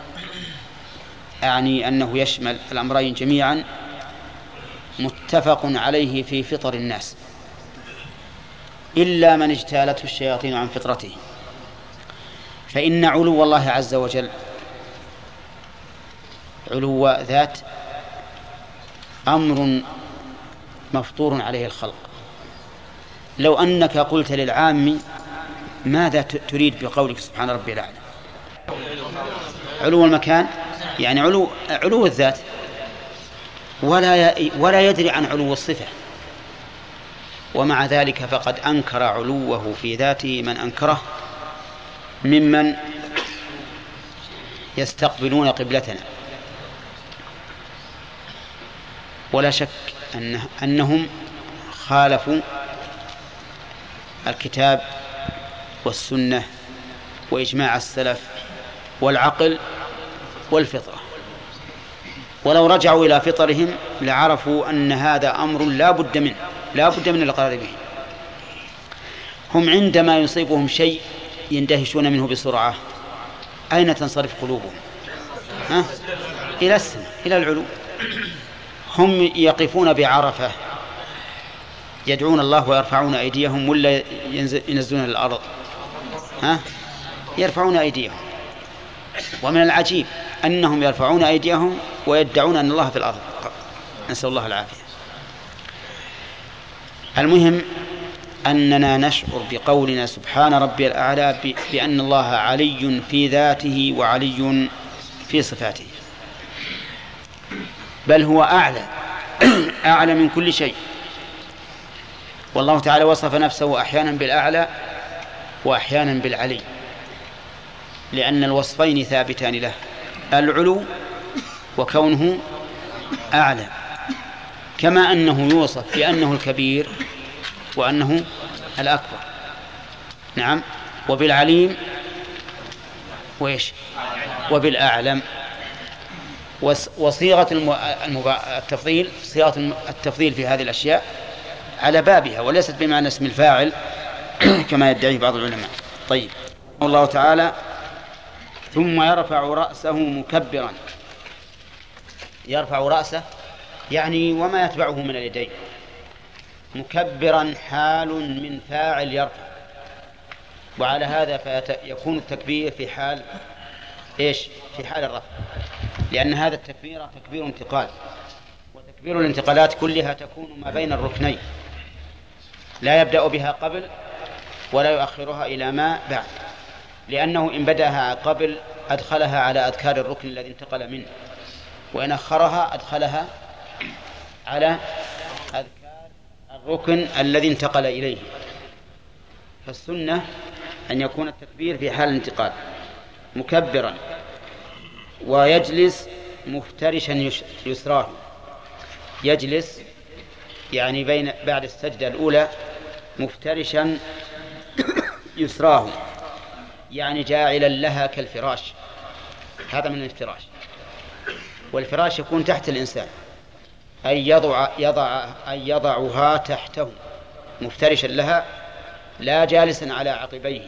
أعني أنه يشمل الأمرين جميعا متفق عليه في فطر الناس إلا من اجتالته الشياطين عن فطرته. فإن علو الله عز وجل علو ذات أمر مفطور عليه الخلق. لو أنك قلت للعام ماذا تريد بقولك سبحان ربي الأعلى؟ علو المكان يعني علو, علو الذات، ولا ولا يدري عن علو الصفة، ومع ذلك فقد أنكر علوه في ذاته من أنكره ممن يستقبلون قبلتنا. ولا شك أنه أنهم خالفوا الكتاب والسنة وإجماع السلف والعقل والفطرة، ولو رجعوا إلى فطرهم لعرفوا أن هذا أمر لا بد منه، لا بد من الإقرار به. هم عندما يصيبهم شيء يندهشون منه بسرعة، أين تنصرف قلوبهم؟ ها؟ إلى السماء، إلى العلو. هم يقفون بعرفة يدعون الله ويرفعون أيديهم، ولا ينزلون للأرض؟ ها؟ يرفعون أيديهم. ومن العجيب أنهم يرفعون أيديهم ويدعون أن الله في الأرض، نسأل الله العافية. المهم أننا نشعر بقولنا سبحان ربي الأعلى بأن الله علي في ذاته وعلي في صفاته، بل هو أعلى أعلى من كل شيء. والله تعالى وصف نفسه أحيانا بالأعلى وأحيانا بالعلي، لأن الوصفين ثابتان له، العلو وكونه أعلى، كما أنه يوصف بأنه الكبير وأنه الأكبر. نعم، وبالعليم وإيش؟ وبالأعلم. وصيغة التفضيل صيغة التفضيل في هذه الأشياء على بابها، وليست بمعنى اسم الفاعل كما يدعيه بعض العلماء. طيب، الله تعالى ثم يرفع رأسه مكبرا. يرفع رأسه يعني وما يتبعه من اليدين، مكبرا حال من فاعل يرفع. وعلى هذا فيكون التكبير في حال إيش؟ في حال الرفع، لأن هذا التكبير تكبير انتقال، وتكبير الانتقالات كلها تكون ما بين الركنين، لا يبدأ بها قبل ولا يؤخرها إلى ما بعد، لأنه إن بدأها قبل أدخلها على أذكار الركن الذي انتقل منه، وإن أخرها أدخلها على أذكار الركن الذي انتقل إليه. فالسنة أن يكون التكبير في حال الانتقال مكبرا، ويجلس مفترشا يسراه. يجلس يعني بين بعد السجدة الأولى مفترشا يسراه، يعني جاعلا لها كالفراش. هذا من الافتراش، والفراش يكون تحت الإنسان، أي يضع, يضع أي يضعها تحته مفترشا لها، لا جالسا على عقبيه،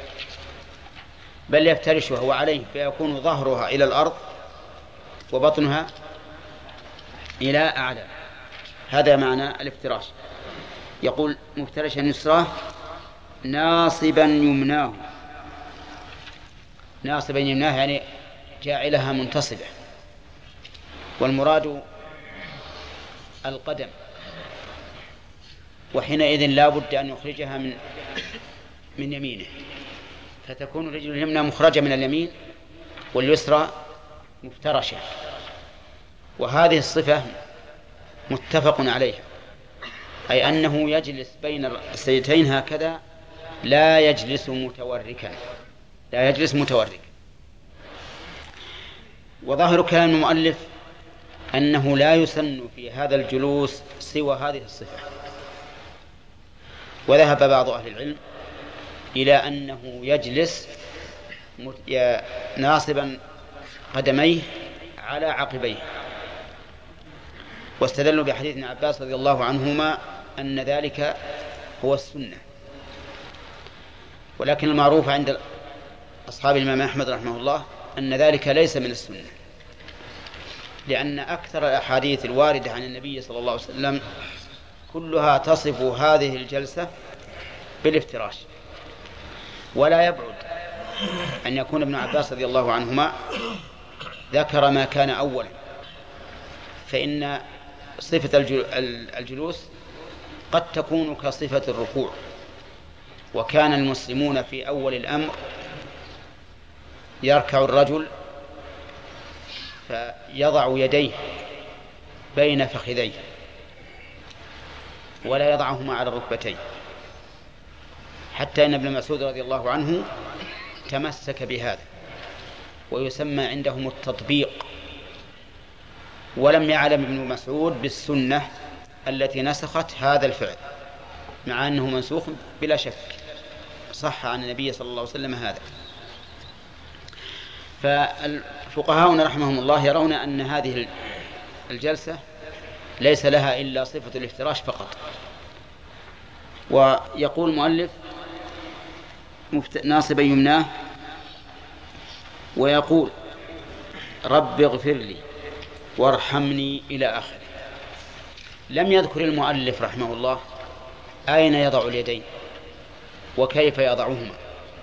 بل يفترشها وعليه، فيكون ظهرها إلى الأرض وبطنها إلى أعلى. هذا معنى الافتراش. يقول مفترشا يسراه ناصبا يمناه. ناصبا يمناه يعني جاعلها منتصبة، والمراد القدم، وحينئذ لا بد أن يخرجها من من يمينه، فتكون الرجل اليمنى مخرجة من اليمين واليسرى مفترشة. وهذه الصفة متفق عليها، أي أنه يجلس بين السجدتين هكذا، لا يجلس متوركا، لا يجلس متوركا. وظاهر كلام المؤلف أنه لا يسن في هذا الجلوس سوى هذه الصفة. وذهب بعض أهل العلم إلى أنه يجلس ناصبا قدميه على عقبيه، واستدلوا بحديث ابن عباس رضي الله عنهما أن ذلك هو السنة. ولكن المعروف عند أصحاب الإمام أحمد رحمه الله أن ذلك ليس من السنة، لأن أكثر الأحاديث الواردة عن النبي صلى الله عليه وسلم كلها تصف هذه الجلسة بالافتراش. ولا يبعد أن يكون ابن عباس رضي الله عنهما ذكر ما كان أولا، فإن صفة الجلوس قد تكون كصفة الركوع. وكان المسلمون في أول الأمر يركع الرجل فيضع يديه بين فخذيه ولا يضعهما على الركبتين، حتى أن ابن مسعود رضي الله عنه تمسك بهذا، ويسمى عندهم التطبيق. ولم يعلم ابن مسعود بالسنة التي نسخت هذا الفعل، مع أنه منسوخ بلا شك، صح عن النبي صلى الله عليه وسلم هذا. فالفقهاء رحمهم الله يرون أن هذه الجلسة ليس لها إلا صفة الافتراش فقط. ويقول المؤلف ناصبا يمناه ويقول رب اغفر لي وارحمني إلى آخره. لم يذكر المؤلف رحمه الله أين يضع اليدين وكيف يضعهما،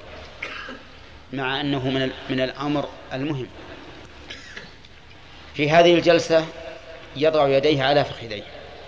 مع أنه من من الأمر المهم. في هذه الجلسة يضع يديه على فخذيه،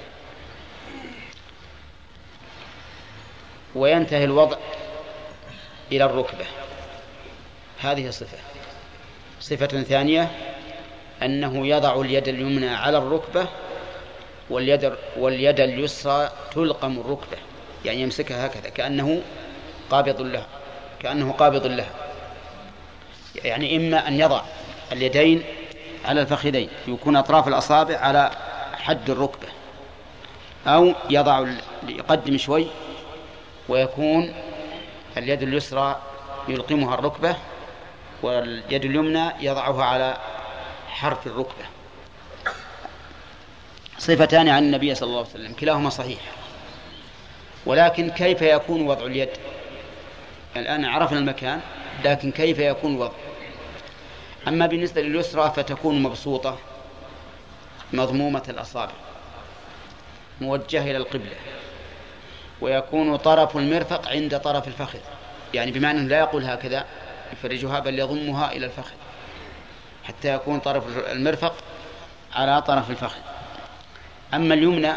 وينتهي الوضع إلى الركبة. هذه صفة. صفة ثانية أنه يضع اليد اليمنى على الركبة واليد, واليد اليسرى تلقم الركبة، يعني يمسكها هكذا كأنه قابض لها، كأنه قابض لها. يعني إما أن يضع اليدين على الفخذين يكون أطراف الأصابع على حد الركبة، أو يضع يقدم شوي ويكون اليد اليسرى يلقمها الركبة واليد اليمنى يضعها على حرف الركبة. صفتان عن النبي صلى الله عليه وسلم كلاهما صحيح. ولكن كيف يكون وضع اليد؟ الآن عرفنا المكان، لكن كيف يكون وضع؟ أما بالنسبة لليسرى فتكون مبسوطة مضمومة الأصابع موجهة إلى القبلة، ويكون طرف المرفق عند طرف الفخذ، يعني بمعنى لا يقول هكذا يفرجها بل يضمها إلى الفخذ حتى يكون طرف المرفق على طرف الفخذ. أما اليمنى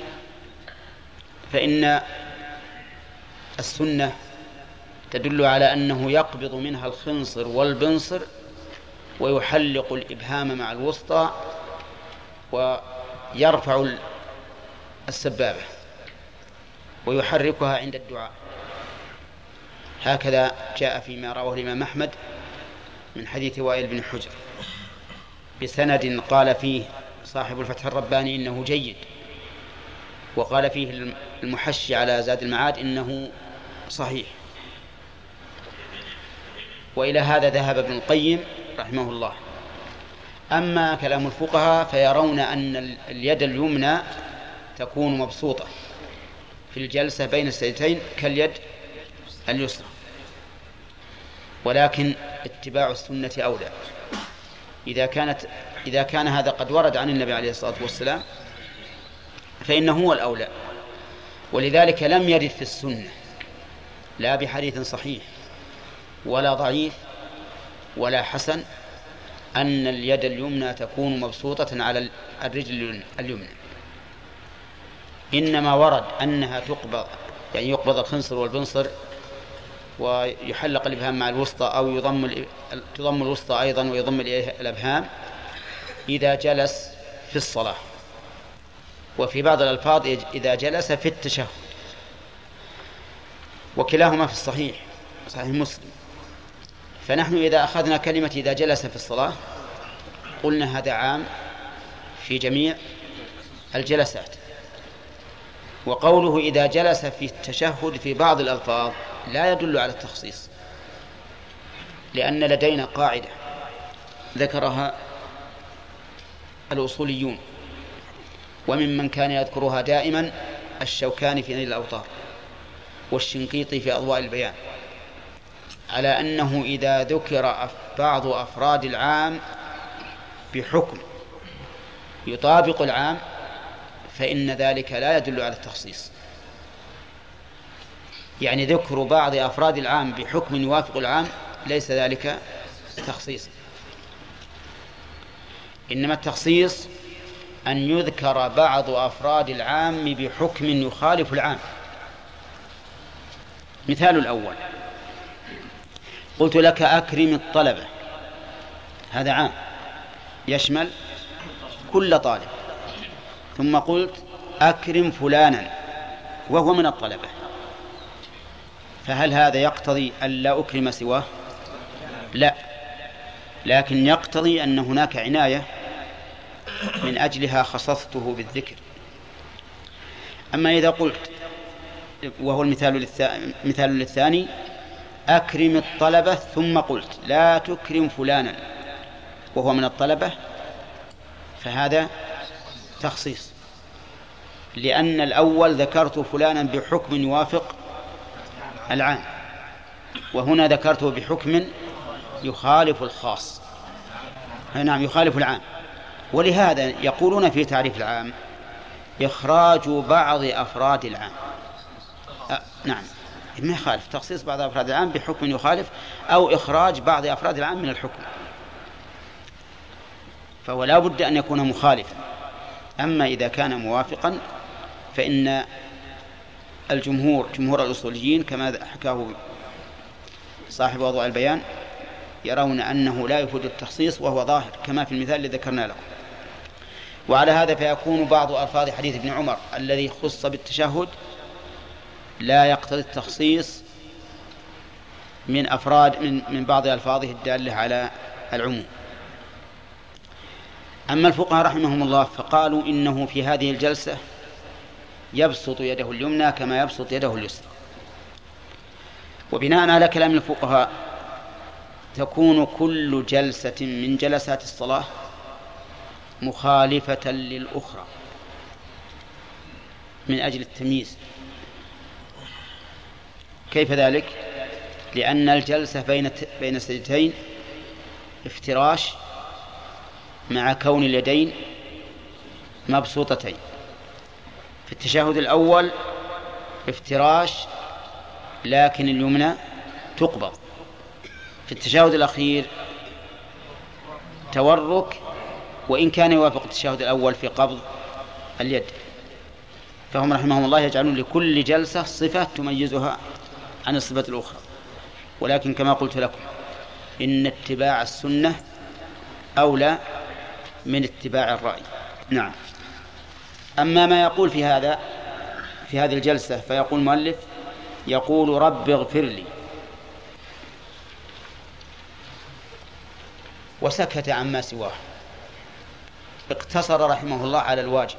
فإن السنة تدل على أنه يقبض منها الخنصر والبنصر ويحلق الإبهام مع الوسطى ويرفع السبابة ويحركها عند الدعاء. هكذا جاء فيما رواه الإمام أحمد من حديث وائل بن حجر بسند قال فيه صاحب الفتح الرباني إنه جيد، وقال فيه المحشي على زاد المعاد إنه صحيح. وإلى هذا ذهب ابن القيم رحمه الله. أما كلام الفقهاء فيرون أن اليد اليمنى تكون مبسوطة في الجلسة بين السجدتين كاليد اليسرى، ولكن اتباع السنة أولى. إذا كانت إذا كان هذا قد ورد عن النبي عليه الصلاة والسلام فإنه هو الأولى. ولذلك لم يرد في السنة لا بحديث صحيح ولا ضعيف ولا حسن أن اليد اليمنى تكون مبسوطة على الرجل اليمنى، إنما ورد أنها تقبض، يعني يقبض الخنصر والبنصر ويحلق الإبهام مع الوسطى، أو يضم تضم الوسطى أيضا ويضم الإبهام إذا جلس في الصلاة، وفي بعض الألفاظ إذا جلس في التشهد، وكلاهما في الصحيح صحيح مسلم. فنحن إذا أخذنا كلمة إذا جلس في الصلاة قلنا هذا عام في جميع الجلسات، وقوله إذا جلس في التشهد في بعض الألفاظ لا يدل على التخصيص، لأن لدينا قاعدة ذكرها الأصوليون وممن كان يذكرها دائما الشوكاني في نيل الأوطار والشنقيطي في أضواء البيان، على أنه إذا ذكر بعض أفراد العام بحكم يطابق العام فإن ذلك لا يدل على التخصيص. يعني ذكر بعض أفراد العام بحكم يوافق العام ليس ذلك تخصيص، إنما التخصيص أن يذكر بعض أفراد العام بحكم يخالف العام. مثال الأول: قلت لك أكرم الطلبة، هذا عام يشمل كل طالب، ثم قلت أكرم فلانا وهو من الطلبة، فهل هذا يقتضي أن لا أكرم سواه؟ لا، لكن يقتضي أن هناك عناية من أجلها خصصته بالذكر. أما إذا قلت، وهو المثال مثال للثاني، أكرم الطلبة ثم قلت لا تكرم فلانا وهو من الطلبة، فهذا تخصيص، لأن الأول ذكرت فلانا بحكم يوافق العام، وهنا ذكرته بحكم يخالف الخاص، نعم يخالف العام. ولهذا يقولون في تعريف العام إخراج بعض أفراد العام، أه نعم ما يخالف تخصيص بعض أفراد العام بحكم يخالف، أو إخراج بعض أفراد العام من الحكم، فهو لا بد أن يكون مخالفا. أما إذا كان موافقا فإن الجمهور جمهور الأصوليين كما حكاه صاحب أضواء البيان يرون أنه لا يفيد التخصيص، وهو ظاهر كما في المثال الذي ذكرنا له. وعلى هذا فيكون بعض ألفاظ حديث ابن عمر الذي خص بالتشهد لا يقتضي التخصيص من أفراد من, من بعض ألفاظه الدالة على العموم. أما الفقهاء رحمهم الله فقالوا إنه في هذه الجلسة يبسط يده اليمنى كما يبسط يده اليسرى، وبناء على كلام الفقهاء تكون كل جلسة من جلسات الصلاة مخالفة للأخرى من أجل التمييز. كيف ذلك؟ لأن الجلسة بين بين السجدتين افتراش مع كون اليدين مبسوطتين. في التشهد الأول افتراش لكن اليمنى تقبض. في التشهد الأخير تورك وإن كان يوافق التشهد الأول في قبض اليد. فهم رحمهم الله يجعلون لكل جلسة صفة تميزها عن الصفة الأخرى، ولكن كما قلت لكم إن اتباع السنة أولى من اتباع الرأي. نعم. أما ما يقول في هذا في هذه الجلسة فيقول المؤلف يقول رب اغفر لي، وسكت عما سواه، اقتصر رحمه الله على الواجب.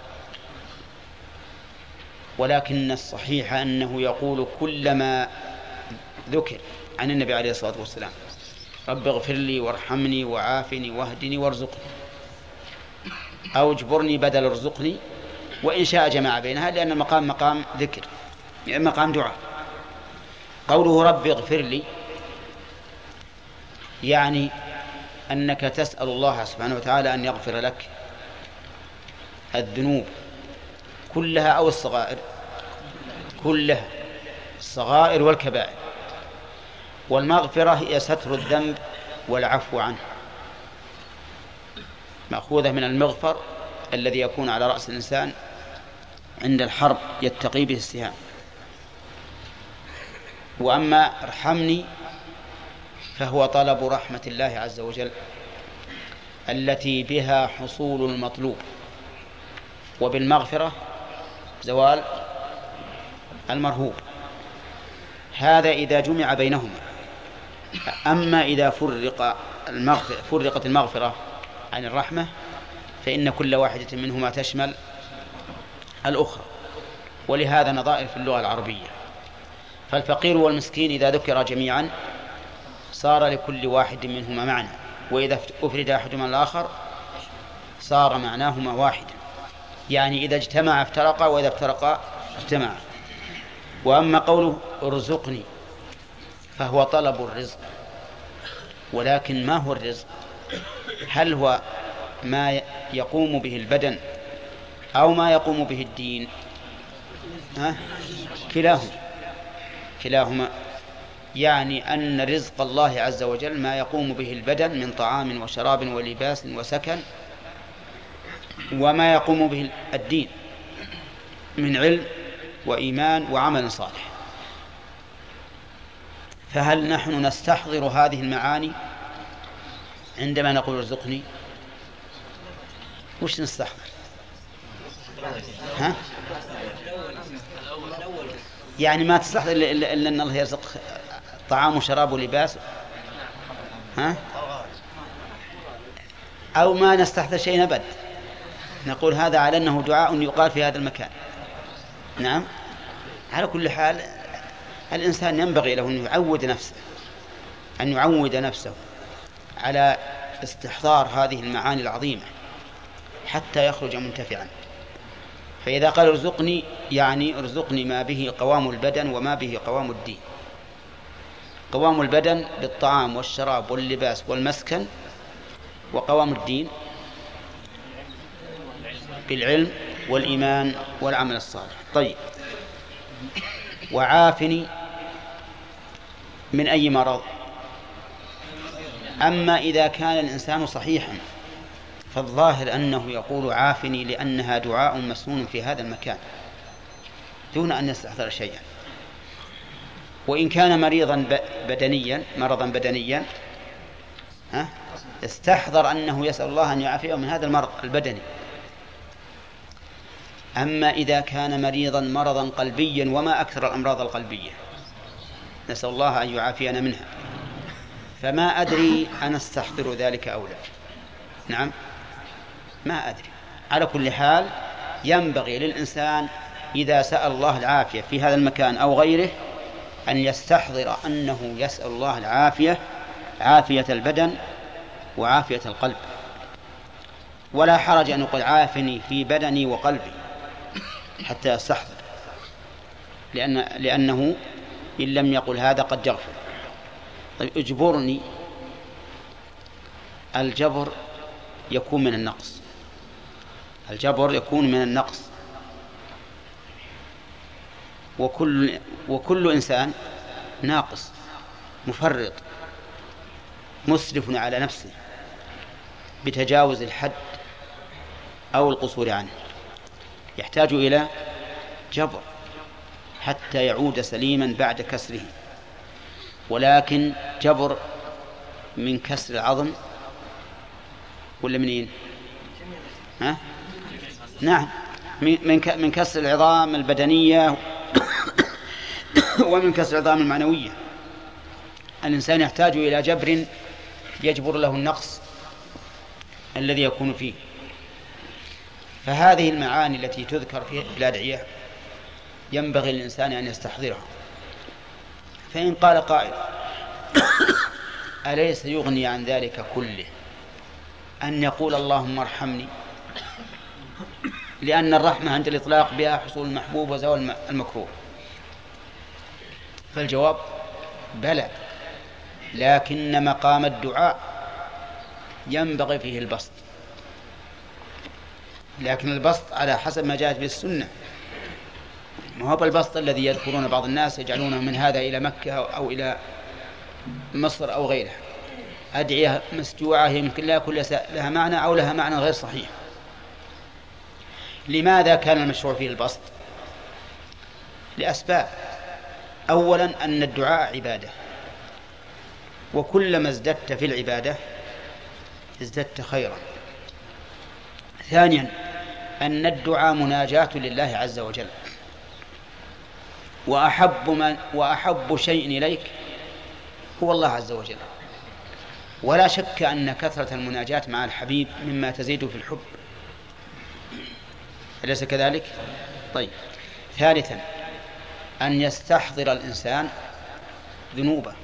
ولكن الصحيح أنه يقول كلما ذكر عن النبي عليه الصلاة والسلام رب اغفر لي وارحمني وعافني واهدني وارزقني، أو اجبرني بدل ارزقني، وإن شاء جمع بينها، لأن المقام مقام ذكر يعني مقام دعاء. قوله رب اغفر لي يعني أنك تسأل الله سبحانه وتعالى أن يغفر لك الذنوب كلها أو الصغائر كلها، الصغائر والكبائر. والمغفرة هي ستر الذنب والعفو عنه، مأخوذة من المغفر الذي يكون على رأس الإنسان عند الحرب يتقي به السهام. وأما ارحمني فهو طلب رحمة الله عز وجل التي بها حصول المطلوب، وبالمغفرة زوال المرهوب. هذا إذا جمع بينهما. أما إذا فرق المغفرة فرقت المغفرة عن الرحمة فإن كل واحدة منهما تشمل الأخرى، ولهذا نظائر في اللغة العربية. فالفقير والمسكين إذا ذكر جميعا صار لكل واحد منهما معنى، وإذا أفرد أحدهما الآخر صار معناهما واحدا، يعني إذا اجتمع افترقا وإذا افترقا اجتمعا. وأما قوله ارزقني فهو طلب الرزق، ولكن ما هو الرزق؟ هل هو ما يقوم به البدن أو ما يقوم به الدين؟ ها؟ كلاهما كلاهما يعني أن رزق الله عز وجل ما يقوم به البدن من طعام وشراب ولباس وسكن، وما يقوم به الدين من علم وإيمان وعمل صالح. فهل نحن نستحضر هذه المعاني عندما نقول ارزقني؟ وش نستحضر؟ ها؟ يعني ما تستحضر إلا أن الله يرزق طعام وشراب ولباس، ها؟ أو ما نستحضر شيء أبد، نقول هذا على أنه دعاء يقال في هذا المكان. نعم. على كل حال الإنسان ينبغي له أن يعود نفسه أن يعود نفسه على استحضار هذه المعاني العظيمة حتى يخرج منتفعا. فإذا قال ارزقني يعني ارزقني ما به قوام البدن وما به قوام الدين. قوام البدن بالطعام والشراب واللباس والمسكن، وقوام الدين بالعلم والإيمان والعمل الصالح. طيب، وعافني من أي مرض؟ أما إذا كان الإنسان صحيحا فالظاهر أنه يقول عافني لأنها دعاء مسنون في هذا المكان دون أن يستحضر شيئا. وإن كان مريضا بدنيا مرضا بدنيا ها استحضر أنه يسأل الله أن يعافيه من هذا المرض البدني. أما إذا كان مريضا مرضا قلبيا، وما أكثر الأمراض القلبية، نسأل الله أن يعافينا منها، فما أدري أنا استحضر ذلك أو لا. نعم، ما أدري. على كل حال ينبغي للإنسان إذا سأل الله العافية في هذا المكان أو غيره أن يستحضر أنه يسأل الله العافية، عافية البدن وعافية القلب. ولا حرج أن يقول عافني في بدني وقلبي حتى يستحضر، لأن لأنه إن لم يقل هذا قد يغفر. طيب، اجبرني، الجبر يكون من النقص، الجبر يكون من النقص، وكل وكل إنسان ناقص مفرط مسرف على نفسه بتجاوز الحد أو القصور عنه، يحتاج إلى جبر حتى يعود سليما بعد كسره. ولكن جبر من كسر العظم ولا منين؟ ها؟ نعم، من من كسر العظام البدنية ومن كسر العظام المعنوية. الإنسان يحتاج إلى جبر يجبر له النقص الذي يكون فيه. فهذه المعاني التي تذكر في الأدعية ينبغي للإنسان أن يستحضرها. فإن قال قائل أليس يغني عن ذلك كله أن يقول اللهم ارحمني، لأن الرحمة عند الإطلاق بها حصول المحبوب وزوال المكروه؟ فالجواب بلى، لكن مقام الدعاء ينبغي فيه البسط، لكن البسط على حسب ما جاءت به السنة، ما هو بالبسط الذي يذكرون بعض الناس يجعلونه من هذا إلى مكة أو إلى مصر أو غيرها. أدعية مسجوعة يمكن لا يكون لها معنى أو لها معنى غير صحيح. لماذا كان المشروع فيه البسط؟ لأسباب. أولا أن الدعاء عبادة، وكلما ازددت في العبادة ازددت خيرا. ثانيا أن الدعاء مناجاة لله عز وجل، وأحب, من وأحب شيء إليك هو الله عز وجل، ولا شك أن كثرة المناجاة مع الحبيب مما تزيد في الحب، أليس كذلك؟ طيب. ثالثا أن يستحضر الإنسان ذنوبه،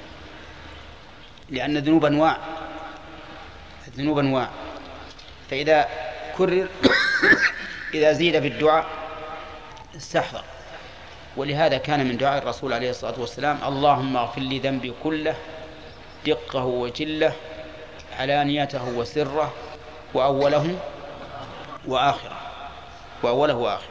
لأن الذنوب أنواع الذنوب أنواع فإذا كرر إذا زيد في الدعاء استحضر. ولهذا كان من دعاء الرسول عليه الصلاة والسلام: اللهم اغفر لي ذنبي كله دقه وجله علانيته وسره وأوله وآخره وأوله وآخره.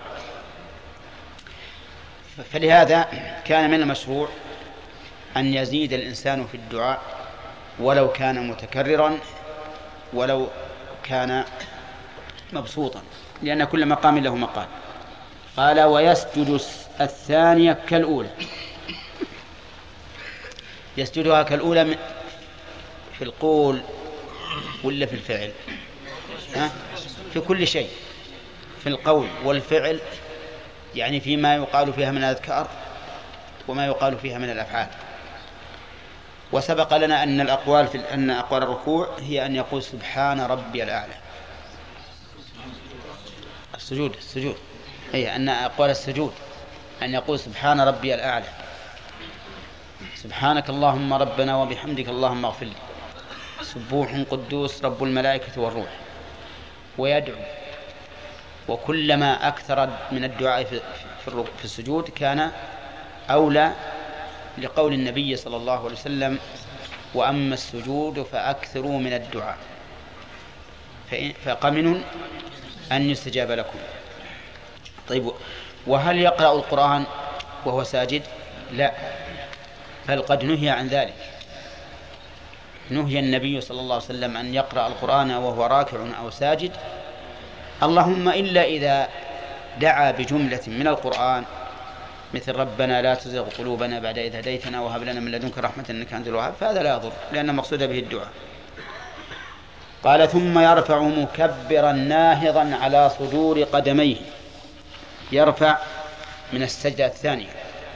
فلهذا كان من المشروع أن يزيد الإنسان في الدعاء ولو كان متكررا ولو كان مبسوطا، لأن كل مقام له مقال. قال: ويسجد الثانية كالأولى. يسجدها كالأولى في القول ولا في الفعل؟ ها؟ في كل شيء، في القول والفعل، يعني فيما يقال فيها من الأذكار وما يقال فيها من الأفعال. وسبق لنا أن الأقوال في أن أقوال الركوع هي أن يقول سبحان ربي الأعلى. السجود السجود هي أن أقوال السجود أن يقول سبحان ربي الأعلى، سبحانك اللهم ربنا وبحمدك اللهم اغفر لي، سبوح قدوس رب الملائكة والروح، ويدعو. وكلما أكثر من الدعاء في السجود كان أولى، لقول النبي صلى الله عليه وسلم: وأما السجود فأكثروا من الدعاء فقمن أن يستجاب لكم. طيب، وهل يقرأ القرآن وهو ساجد؟ لا، بل قد نهي عن ذلك. نهي النبي صلى الله عليه وسلم أن يقرأ القرآن وهو راكع أو ساجد، اللهم إلا إذا دعا بجملة من القرآن مثل ربنا لا تزغ قلوبنا بعد إذ هديتنا وهب لنا من لدنك رحمة إنك أنت الوهاب، فهذا لا يضر لأن مقصود به الدعاء. قال: ثم يرفع مكبرا ناهضا على صدور قدميه. يرفع من السجدة الثانية،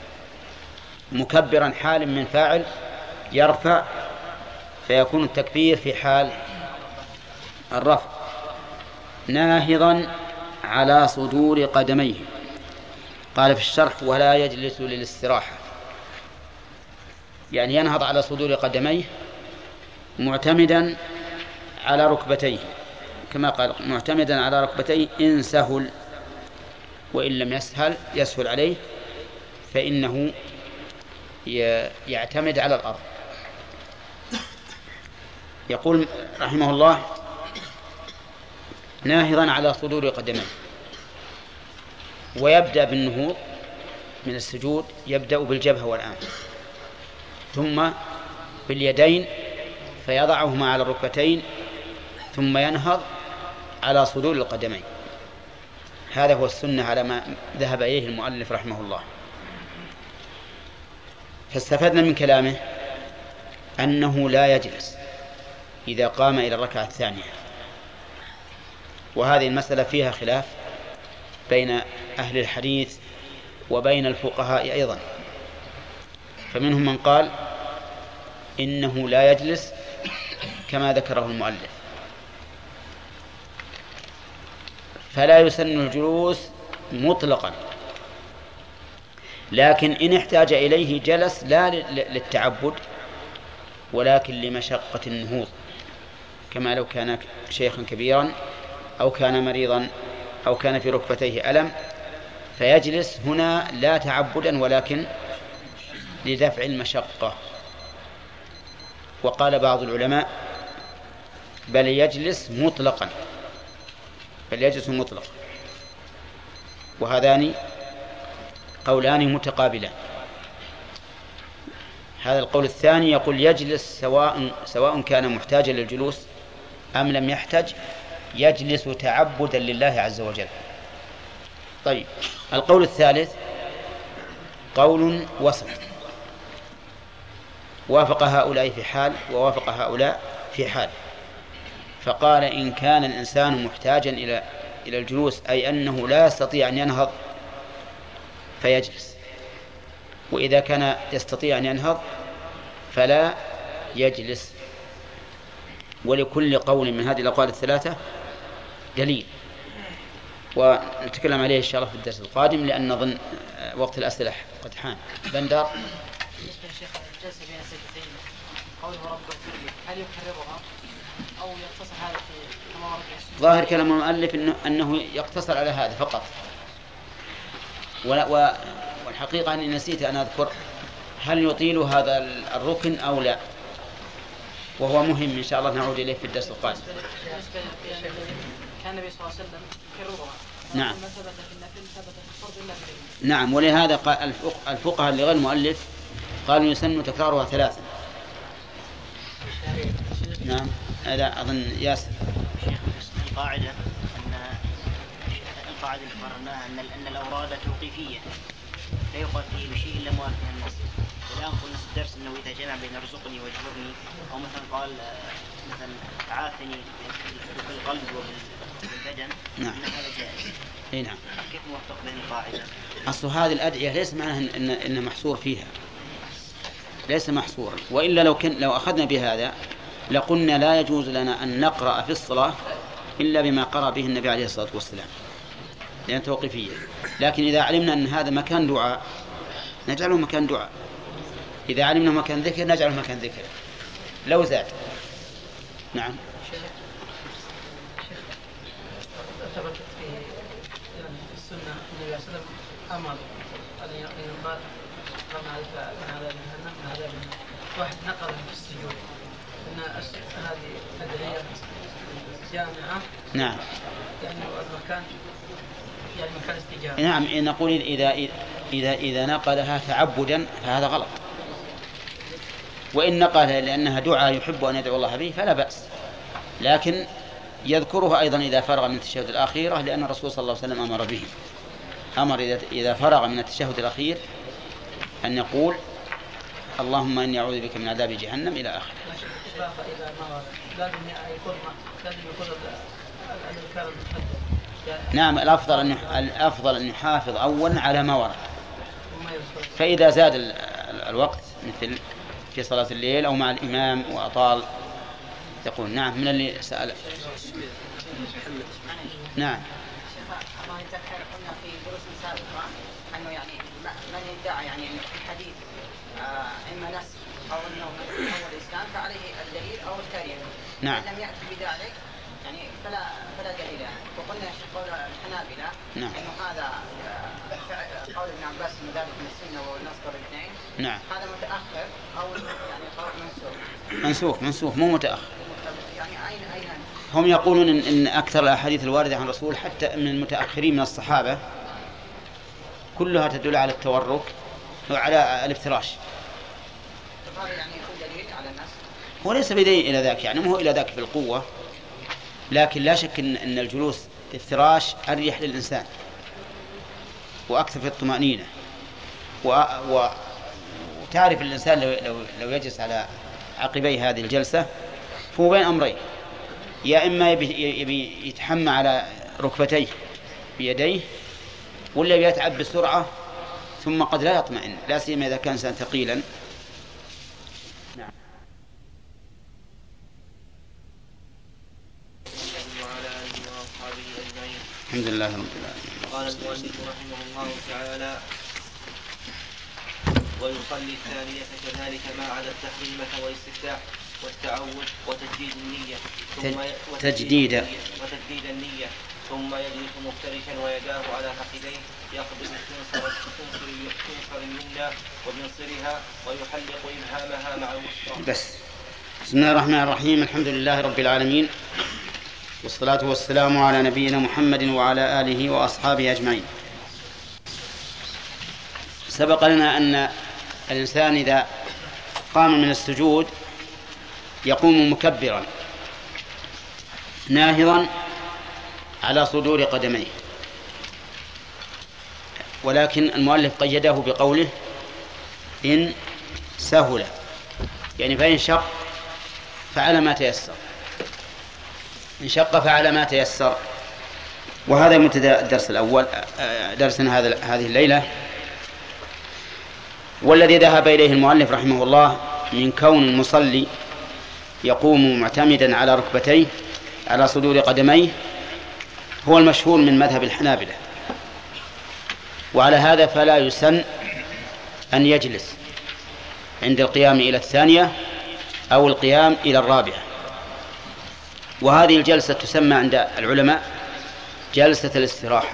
مكبرا حال من فاعل يرفع، فيكون التكبير في حال الرفع. ناهضا على صدور قدميه. قال في الشرح: ولا يجلس للاستراحة، يعني ينهض على صدور قدميه معتمدا على ركبتيه، كما قال: معتمدا على ركبتيه إن سهل، وإن لم يسهل يسهل عليه فإنه يعتمد على الأرض. يقول رحمه الله: ناهضا على صدور قدميه. ويبدأ بالنهوض من السجود، يبدأ بالجبهة والأنف، ثم باليدين فيضعهما على الركبتين، ثم ينهض على صدور القدمين. هذا هو السنة على ما ذهب إليه المؤلف رحمه الله. فاستفدنا من كلامه أنه لا يجلس إذا قام إلى الركعة الثانية، وهذه المسألة فيها خلاف بين أهل الحديث وبين الفقهاء أيضا، فمنهم من قال إنه لا يجلس كما ذكره المؤلف، فلا يسن الجلوس مطلقا، لكن إن احتاج إليه جلس لا للتعبد ولكن لمشقة النهوض، كما لو كان شيخا كبيرا أو كان مريضا أو كان في ركبتيه ألم، فيجلس هنا لا تعبدا ولكن لدفع المشقة. وقال بعض العلماء: بل يجلس مطلقا، بل يجلس مطلقا. وهذان قولان متقابلان. هذا القول الثاني يقول يجلس سواء سواء كان محتاجا للجلوس أم لم يحتج، يجلس تعبدا لله عز وجل. طيب، القول الثالث قول وسط، وافق هؤلاء في حال ووافق هؤلاء في حال، فقال إن كان الإنسان محتاجا إلى إلى الجلوس أي أنه لا يستطيع أن ينهض فيجلس، وإذا كان يستطيع أن ينهض فلا يجلس. ولكل قول من هذه الأقوال الثلاثة دليل، ونتكلم عليه إن شاء الله في الدرس القادم، لأن نظن وقت الأسئلة قد حان. بندر. بالنسبة للشيخ الجلسة بين السجدتين قوله رب اغفر لي، هل يكررها أو يقتصر هذا في كما ورد؟ ظاهر كلام المؤلف إنه, أنه يقتصر على هذا فقط، ولا والحقيقة أني نسيت أن أذكر هل يطيل هذا الركن أو لا، وهو مهم إن شاء الله نعود إليه في الدرس القادم. كان النبي صلى الله عليه وسلم يكررها. نعم. ما ثبت في النفل ثبت في الفرض إلا في. نعم، ولهذا قال الفقهاء لغير المؤلف قالوا يسن تكرارها ثلاثا. نعم، لا أظن ياسر. القاعدة أن القاعدة اللي قررناها أن أن الأوراد توقيفية لا يقال فيه بشيء إلا موافق النص. الآن قلنا في الدرس أنه إذا جمع بين ارزقني واجبرني، أو مثلا قال مثلا عافني بالقلب وبالبدن، نعم، هذا جائز. اي نعم. كيف موفق بين القاعدة؟ أصل هذه الأدعية ليس معناها إن إن محصور فيها، ليس محصورا، وإلا لو كن لو أخذنا بهذا لقلنا لا يجوز لنا أن نقرأ في الصلاة إلا بما قرأ به النبي عليه الصلاة والسلام، لأن توقيفية. لكن إذا علمنا أن هذا مكان دعاء نجعله مكان دعاء، إذا علمنا مكان ذكر نجعله مكان ذكر لو زاد. نعم. ثبتت في السنة النبي صلى الله عليه وسلم أمر أن يقال رمى عليك من عذاب جهنم من عذاب النار. واحد نقل في السجود أن هذه الأدعية جامعة. نعم. يعني المكان يعني مكان استجابة. نعم، نقول إذا إذا إذا نقلها تعبدا فهذا غلط، وإن نقلها لأنها دعاء يحب أن يدعو الله به فلا بأس، لكن يذكرها أيضا إذا فرغ من التشهد الأخيرة، لأن الرسول صلى الله عليه وسلم أمر به، أمر إذا إذا فرغ من التشهد الأخير أن يقول اللهم إني أعوذ بك من عذاب جهنم إلى آخره. نعم، الأفضل أن الأفضل أن يحافظ أولا على ما ورد، فإذا زاد الوقت مثل في صلاة الليل أو مع الإمام وأطال يقول. نعم، من اللي سأل. نعم. الله يذكر قلنا في دروس سابقة أنه يعني من يدعي يعني في الحديث إما نسخ أو أنه هو الإسلام فعليه الدليل أو التاريخ. نعم. لم يأتي بذلك يعني فلا فلا دليل يعني. وقلنا قول الحنابلة نعم. إنه هذا قول ابن عباس من ذلك من السنة والنصر الاثنين. نعم. هذا متأخر أو يعني قول منسوخ. منسوخ منسوخ مو متأخر. يعني أين أين هم يقولون إن, إن أكثر الأحاديث الواردة عن الرسول حتى من المتأخرين من الصحابة كلها تدل على التورك وعلى الافتراش. يعني يكون دليل على الناس. هو ليس بدليل إلى ذاك، يعني مو إلى ذاك في القوة، لكن لا شك إن, إن الجلوس افتراش أريح للإنسان وأكثر في الطمأنينة، و... و... وتعرف الإنسان لو, لو... لو يجلس على عقبي هذه الجلسة فهو بين أمرين، يا إما يبي, يبي يتحمى على ركبتيه بيديه، ولا يتعب بسرعة ثم قد لا يطمئن، لا سيما إذا كان إنسان ثقيلا. نعم. الحمد لله رب العالمين. قال المؤلف رحمه الله تعالى: ويصلي الثانية كذلك ما عدا التحريمة والاستفتاح والتعود وتجديد النية ثم تجديد وتجديد النية ثم يجلس مفترشا ويداه على فخذيه يقبض الخنصر اليمنى وبنصرها ويحلق إبهامها مع الوسطى. بس. بسم الله الرحمن الرحيم، الحمد لله رب العالمين، والصلاة والسلام على نبينا محمد وعلى آله وأصحابه أجمعين. سبق لنا أن الإنسان إذا قام من السجود يقوم مكبرا ناهضا على صدور قدميه، ولكن المؤلف قيده بقوله إن سهل، يعني فإن شق فعلى ما تيسر، إن شق فعلى ما تيسر. وهذا مبتدأ الدرس الأول، درسنا هذا هذه الليلة. والذي ذهب إليه المؤلف رحمه الله من كون المصلي يقوم معتمدا على ركبتيه على صدور قدميه هو المشهور من مذهب الحنابلة، وعلى هذا فلا يسن أن يجلس عند القيام إلى الثانية أو القيام إلى الرابعة. وهذه الجلسة تسمى عند العلماء جلسة الاستراحة،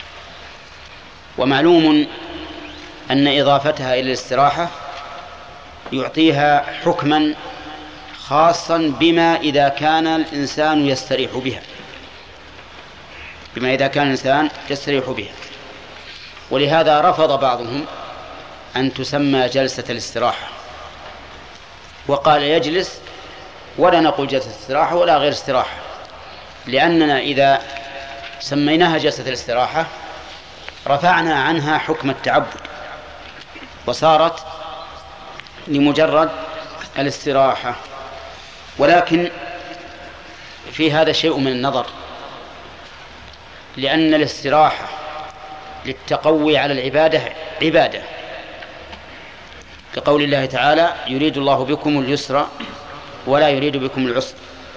ومعلوم أن إضافتها إلى الاستراحة يعطيها حكما خاصا بما إذا كان الإنسان يستريح بها، بما إذا كان الإنسان يستريح بها. ولهذا رفض بعضهم أن تسمى جلسة الاستراحة، وقال يجلس ولا نقول جلسة استراحة ولا غير استراحة، لأننا إذا سميناها جلسة الاستراحة رفعنا عنها حكم التعبد وصارت لمجرد الاستراحة. ولكن في هذا شيء من النظر، لأن الاستراحة للتقوي على العبادة عبادة، كقول الله تعالى يريد الله بكم اليسر ولا يريد بكم العسر،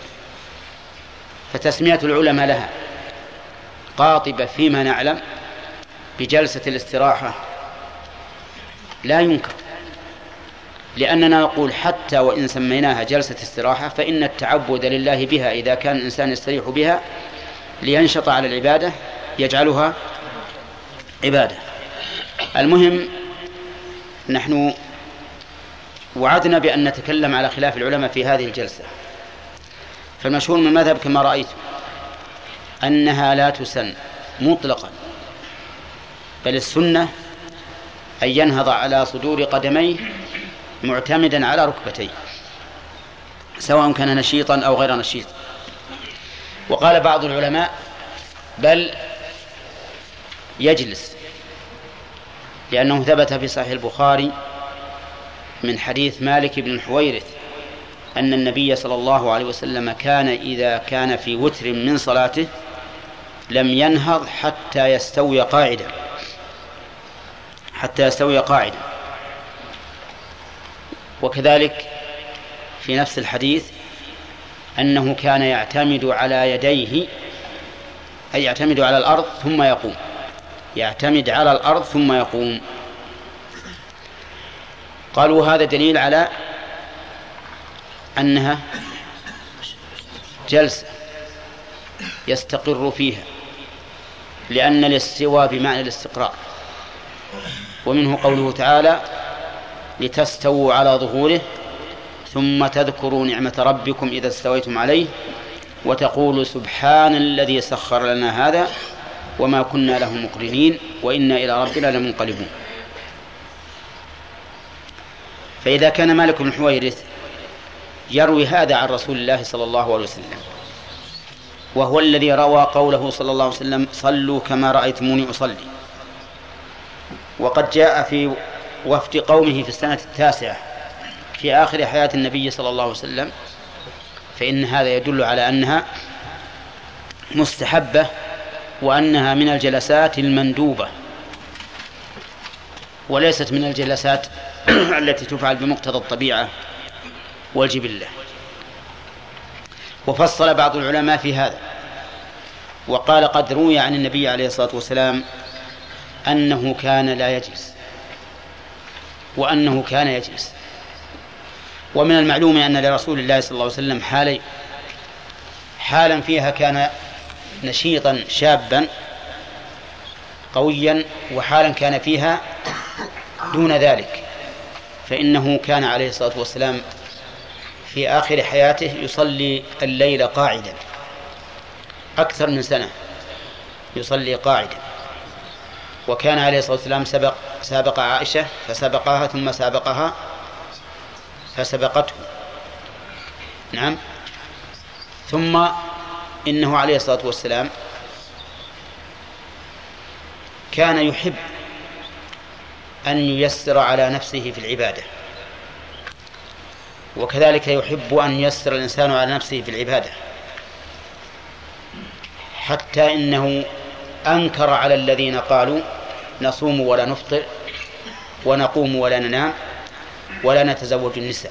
فتسمية العلماء لها قاطبة فيما نعلم بجلسة الاستراحة لا ينكر، لأننا نقول حتى وإن سميناها جلسة استراحة فإن التعبد لله بها إذا كان الإنسان يستريح بها لينشط على العبادة يجعلها عبادة. المهم نحن وعدنا بأن نتكلم على خلاف العلماء في هذه الجلسة، فالمشهور من المذهب كما رأيت أنها لا تسن مطلقا، بل السنة أن ينهض على صدور قدميه معتمدا على ركبتيه سواء كان نشيطا أو غير نشيط. وقال بعض العلماء بل يجلس، لأنه ثبت في صحيح البخاري من حديث مالك بن الحويرث أن النبي صلى الله عليه وسلم كان إذا كان في وتر من صلاته لم ينهض حتى يستوي قاعدا حتى يستوي قاعدا وكذلك في نفس الحديث أنه كان يعتمد على يديه، أي يعتمد على الأرض ثم يقوم، يعتمد على الأرض ثم يقوم. قالوا هذا دليل على أنها جلسة يستقر فيها، لأن الاستواء بمعنى الاستقرار. ومنه قوله تعالى لتستووا على ظهوره ثم تذكروا نعمة ربكم إذا استويتم عليه وتقولوا سبحان الذي سخر لنا هذا وما كنا له مقرنين وإنا إلى ربنا لمنقلبون. فإذا كان مالك بن حويرث يروي هذا عن رسول الله صلى الله عليه وسلم، وهو الذي روى قوله صلى الله عليه وسلم صلوا كما رأيتموني أصلي، وقد جاء في وفد قومه في السنة التاسعة في آخر حياة النبي صلى الله عليه وسلم، فإن هذا يدل على أنها مستحبة وأنها من الجلسات المندوبة وليست من الجلسات التي تفعل بمقتضى الطبيعة والجبلة. وفصل بعض العلماء في هذا وقال قد روي عن النبي عليه الصلاة والسلام أنه كان لا يجلس وأنه كان يجلس. ومن المعلوم أن لرسول الله صلى الله عليه وسلم حالين، حالا فيها كان نشيطا شابا قويا، وحالا كان فيها دون ذلك، فإنه كان عليه الصلاة والسلام في آخر حياته يصلي الليل قاعدا أكثر من سنة، يصلي قاعدا. وكان عليه الصلاة والسلام سبق, سابق عائشة فسبقها ثم سابقها فسبقته. نعم. ثم إنه عليه الصلاة والسلام كان يحب أن ييسر على نفسه في العبادة، وكذلك يحب أن ييسر الإنسان على نفسه في العبادة، حتى إنه أنكر على الذين قالوا نصوم ولا نفطر ونقوم ولا ننام ولا نتزوج النساء،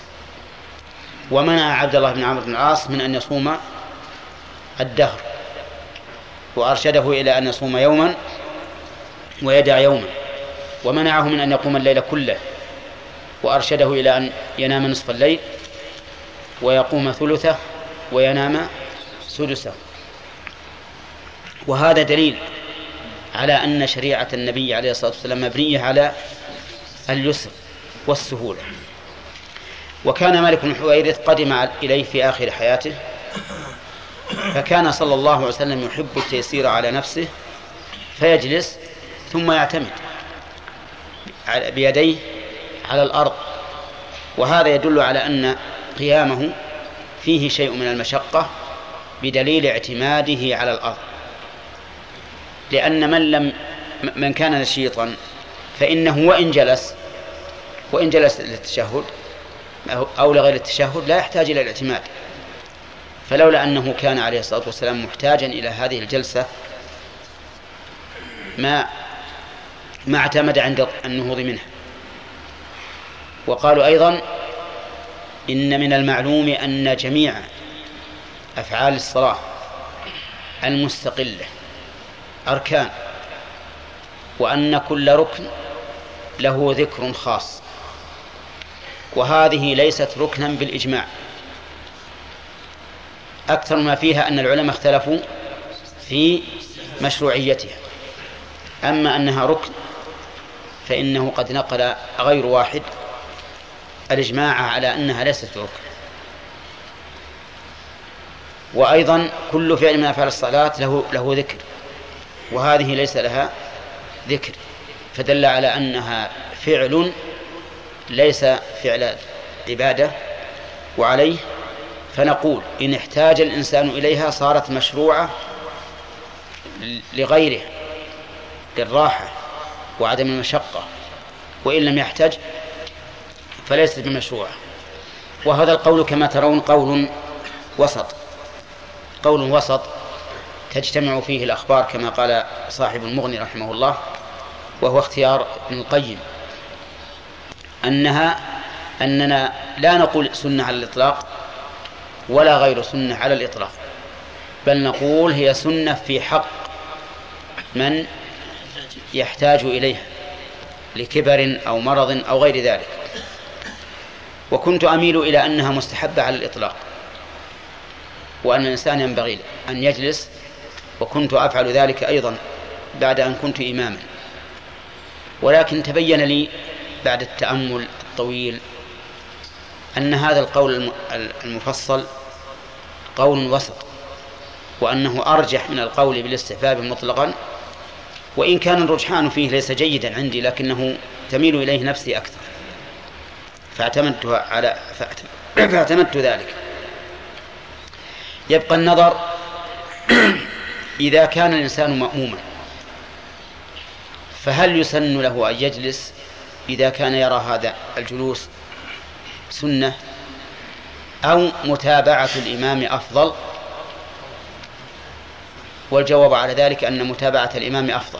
ومنع عبد الله بن عمرو بن العاص من أن يصوم الدهر، وأرشده إلى أن يصوم يوما ويدع يوما، ومنعه من أن يقوم الليل كله، وأرشده إلى أن ينام نصف الليل ويقوم ثلثه وينام سدسه. وهذا دليل على أن شريعة النبي عليه الصلاة والسلام مبنية على اليسر والسهولة. وكان مالك بن حويرث قدم إليه في آخر حياته، فكان صلى الله عليه وسلم يحب التيسير على نفسه، فيجلس ثم يعتمد بيديه على الأرض، وهذا يدل على أن قيامه فيه شيء من المشقة بدليل اعتماده على الأرض. لأن من لم من كان نشيطا فإنه وإن جلس وإن جلس للتشهد أو لغير التشهد لا يحتاج إلى الاعتماد، فلولا أنه كان عليه الصلاة والسلام محتاجا إلى هذه الجلسة ما ما اعتمد عند النهوض منها. وقالوا أيضا إن من المعلوم أن جميع أفعال الصلاة المستقلة أركان، وأن كل ركن له ذكر خاص، وهذه ليست ركنا بالإجماع. أكثر ما فيها أن العلماء اختلفوا في مشروعيتها، أما أنها ركن فإنه قد نقل غير واحد الإجماع على أنها ليست ركن. وأيضا كل فعل من أفعال الصلاة له, له ذكر، وهذه ليس لها ذكر، فدل على أنها فعل ليس فعل عبادة. وعليه فنقول إن احتاج الإنسان إليها صارت مشروعة لغيره للراحة وعدم المشقة، وإن لم يحتج فليست بمشروعة. وهذا القول كما ترون قول وسط، قول وسط تجتمع فيه الأخبار كما قال صاحب المغني رحمه الله، وهو اختيار ابن القيم، أنها أننا لا نقول سنة على الإطلاق ولا غير سنة على الإطلاق، بل نقول هي سنة في حق من يحتاج إليها لكبر أو مرض أو غير ذلك. وكنت أميل إلى أنها مستحبة على الإطلاق، وأن الإنسان ينبغي أن يجلس، وكنت أفعل ذلك أيضا بعد أن كنت إماما. ولكن تبين لي بعد التأمل الطويل أن هذا القول المفصل قول وسط، وأنه أرجح من القول بالاستحباب مطلقا، وإن كان الرجحان فيه ليس جيدا عندي لكنه تميل إليه نفسي أكثر، فاعتمدت على فاعتمدت ذلك. يبقى النظر إذا كان الإنسان مأموما فهل يسن له أن يجلس إذا كان يرى هذا الجلوس سنة، أو متابعة الإمام أفضل؟ والجواب على ذلك أن متابعة الإمام أفضل،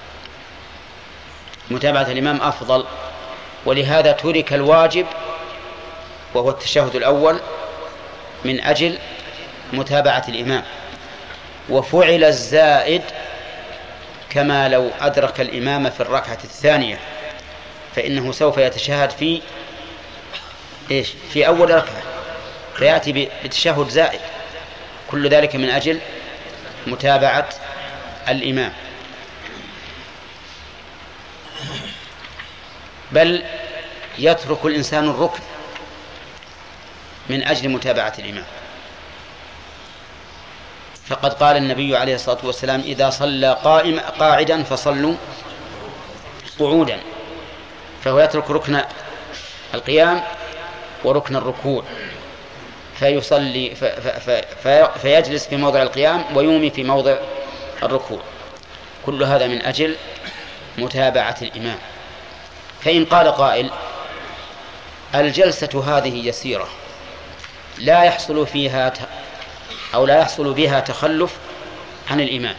متابعة الإمام أفضل، ولهذا ترك الواجب وهو التشهد الأول من أجل متابعة الإمام، وفعل الزائد كما لو أدرك الإمام في الركعة الثانية، فإنه سوف يتشهد في إيش؟ في أول ركعة، فيأتي بتشهد زائد، كل ذلك من أجل متابعة الإمام. بل يترك الإنسان الركن من أجل متابعة الإمام، فقد قال النبي عليه الصلاة والسلام إذا صلى قائم قاعدا فصلوا قعودا، فهو يترك ركن القيام وركن الركوع فيصلي في في في فيجلس في موضع القيام ويومي في موضع الركوع. كل هذا من أجل متابعة الإمام. فإن قال قائل الجلسة هذه يسيرة لا يحصل فيها أو لا يحصل بها تخلف عن الإمام،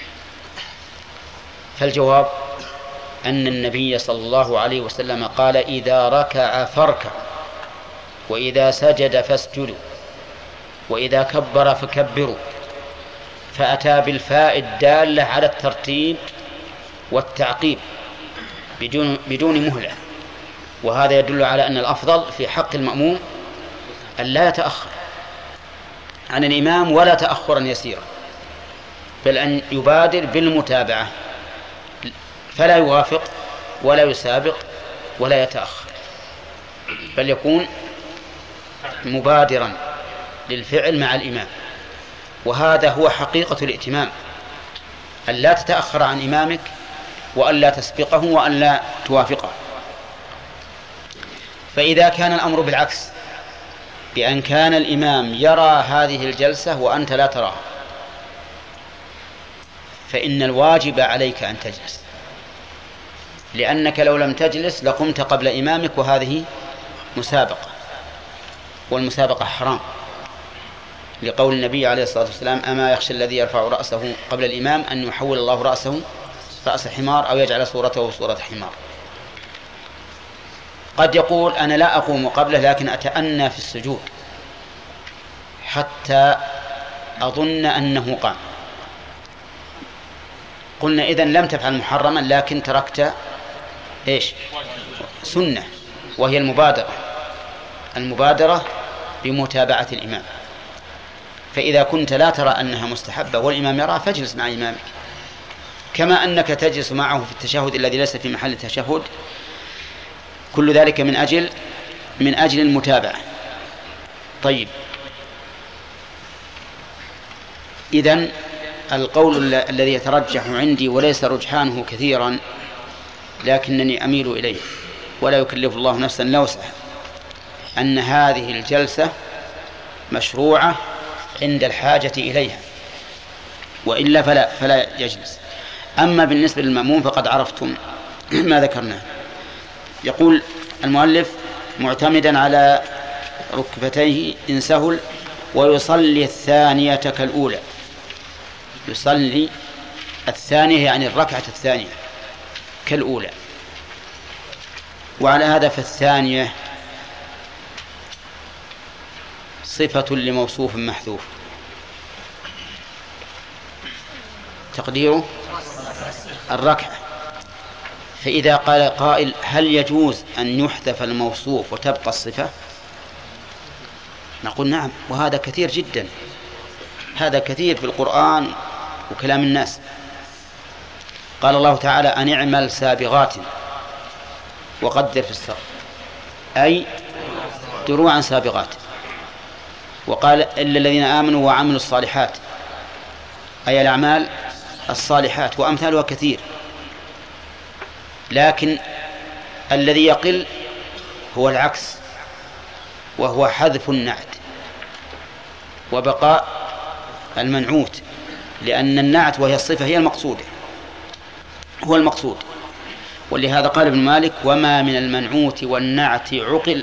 فالجواب أن النبي صلى الله عليه وسلم قال إذا ركع فاركع، وإذا سجد فاسجدوا، وإذا كبر فكبروا، فأتى بالفاء الدالة على الترتيب والتعقيب بدون بدون مهلة. وهذا يدل على أن الأفضل في حق المأموم أن لا يتأخر عن الإمام ولا تأخرا يسيرا، بل أن يبادر بالمتابعة، فلا يوافق ولا يسابق ولا يتأخر، بل يكون مبادرا للفعل مع الإمام. وهذا هو حقيقة الائتمام، أن لا تتأخر عن إمامك وأن لا تسبقه وأن لا توافقه. فإذا كان الأمر بالعكس، بأن كان الإمام يرى هذه الجلسة وأنت لا تراها، فإن الواجب عليك أن تجلس، لأنك لو لم تجلس لقمت قبل إمامك، وهذه مسابقة، والمسابقة حرام، لقول النبي عليه الصلاة والسلام أما يخشى الذي يرفع رأسه قبل الإمام أن يحول الله رأسه رأس حمار أو يجعل صورته صورة حمار. قد يقول أنا لا أقوم قبله لكن أتأنى في السجود حتى أظن أنه قام. قلنا إذن لم تفعل محرما لكن تركت إيش؟ سنة، وهي المبادرة المبادرة بمتابعة الإمام. فإذا كنت لا ترى أنها مستحبة والإمام يرى فاجلس مع إمامك، كما أنك تجلس معه في التشهد الذي ليس في محل التشهد. كل ذلك من أجل من أجل المتابعة. طيب، إذن القول الذي يترجح عندي وليس رجحانه كثيرا لكنني أميل إليه ولا يكلف الله نفسا إلا وسعها، أن هذه الجلسة مشروعة عند الحاجة إليها، وإلا فلا, فلا يجلس. أما بالنسبة للمأموم فقد عرفتم ما ذكرناه. يقول المؤلف معتمدا على ركبتيه إن سهل، ويصلي الثانية كالأولى. يصلي الثانية يعني الركعة الثانية كالأولى. وعلى هذا فالثانية صفة لموصوف محذوف، تقديره الركعة. فإذا قال قائل هل يجوز أن يحذف الموصوف وتبقى الصفة؟ نقول نعم، وهذا كثير جدا، هذا كثير في القرآن وكلام الناس. قال الله تعالى أن اعمل سابغات وقدر في السرد، أي دروعا سابغات. وقال إلا الذين آمنوا وعملوا الصالحات، أي الأعمال الصالحات، وأمثالها كثير. لكن الذي يقل هو العكس، وهو حذف النعت وبقاء المنعوت، لأن النعت وهي الصفة هي المقصودة، هو المقصود. ولهذا قال ابن مالك وما من المنعوت والنعت عقل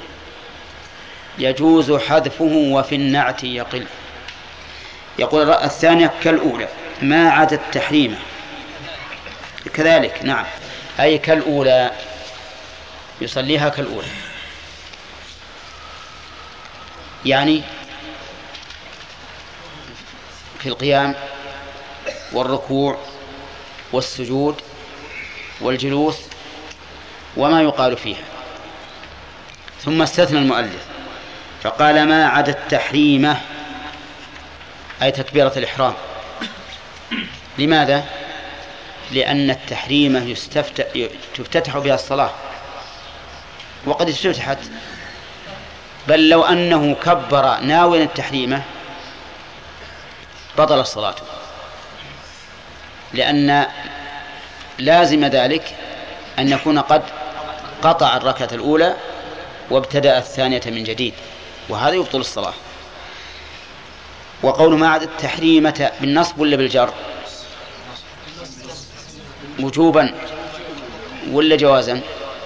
يجوز حذفه وفي النعت يقل. يقول الثانية كالأولى ما عدا التحريم كذلك، نعم، أي كالأولى، يصليها كالأولى، يعني في القيام والركوع والسجود والجلوس وما يقال فيها. ثم استثنى المؤلف فقال ما عدا التحريم، أي تكبيرة الإحرام. لماذا؟ لأن التحريم تفتتح بها الصلاة، وقد افتتحت، بل لو أنه كبر ناويا التحريم بطل الصلاة، لأن لازم ذلك أن يكون قد قطع الركعة الأولى وابتدأ الثانية من جديد، وهذا يبطل الصلاة. وقول ما عدا التحريمة بالنصب ولا بالجر؟ وجوبا ولا جوازا؟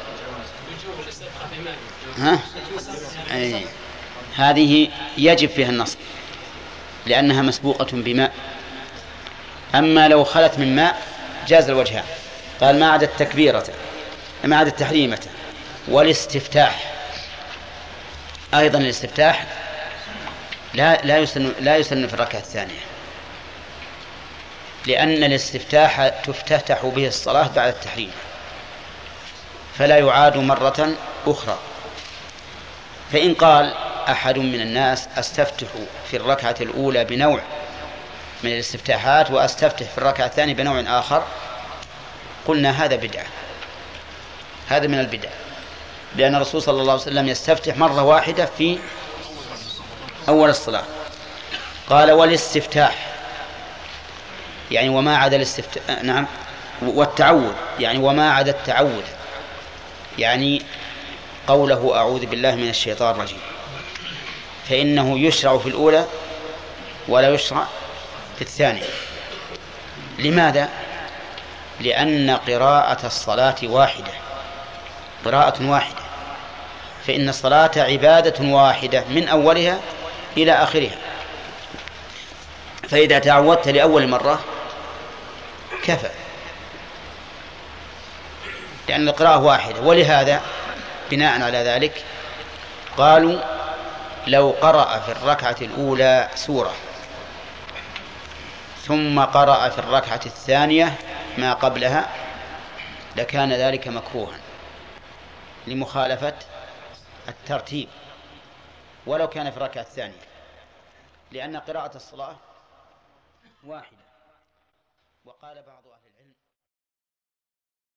ها؟ أي. هذه يجب فيها النصب لأنها مسبوقة بماء. أما لو خلت من ماء جاز الوجهان. قال ما عدا التكبيرة ما عدا التحريمة والاستفتاح. أيضا الاستفتاح لا لا يسن لا يسن في الركعة الثانية، لأن الاستفتاح تفتتح به الصلاة بعد التحريم، فلا يعاد مرة أخرى. فإن قال أحد من الناس أستفتح في الركعة الأولى بنوع من الاستفتاحات وأستفتح في الركعة الثانية بنوع آخر، قلنا هذا بدعة، هذا من البدع، لأن الرسول صلى الله عليه وسلم يستفتح مرة واحدة في أول الصلاة. قال والاستفتاح يعني وما عدا الاستفتاح، نعم، والتعوذ يعني وما عدا التعوذ، يعني قوله أعوذ بالله من الشيطان الرجيم، فإنه يشرع في الأولى ولا يشرع في الثانية. لماذا؟ لأن قراءة الصلاة واحدة، قراءة واحدة، فإن الصلاة عبادة واحدة من أولها إلى آخرها، فإذا تعودت لأول مرة كفى، لأن القراءة واحدة. ولهذا بناء على ذلك قالوا لو قرأ في الركعة الأولى سورة ثم قرأ في الركعة الثانية ما قبلها لكان ذلك مكروها لمخالفة الترتيب ولو كان في الركعة الثانية، لأن قراءة الصلاة واحدة. وقال بعض أهل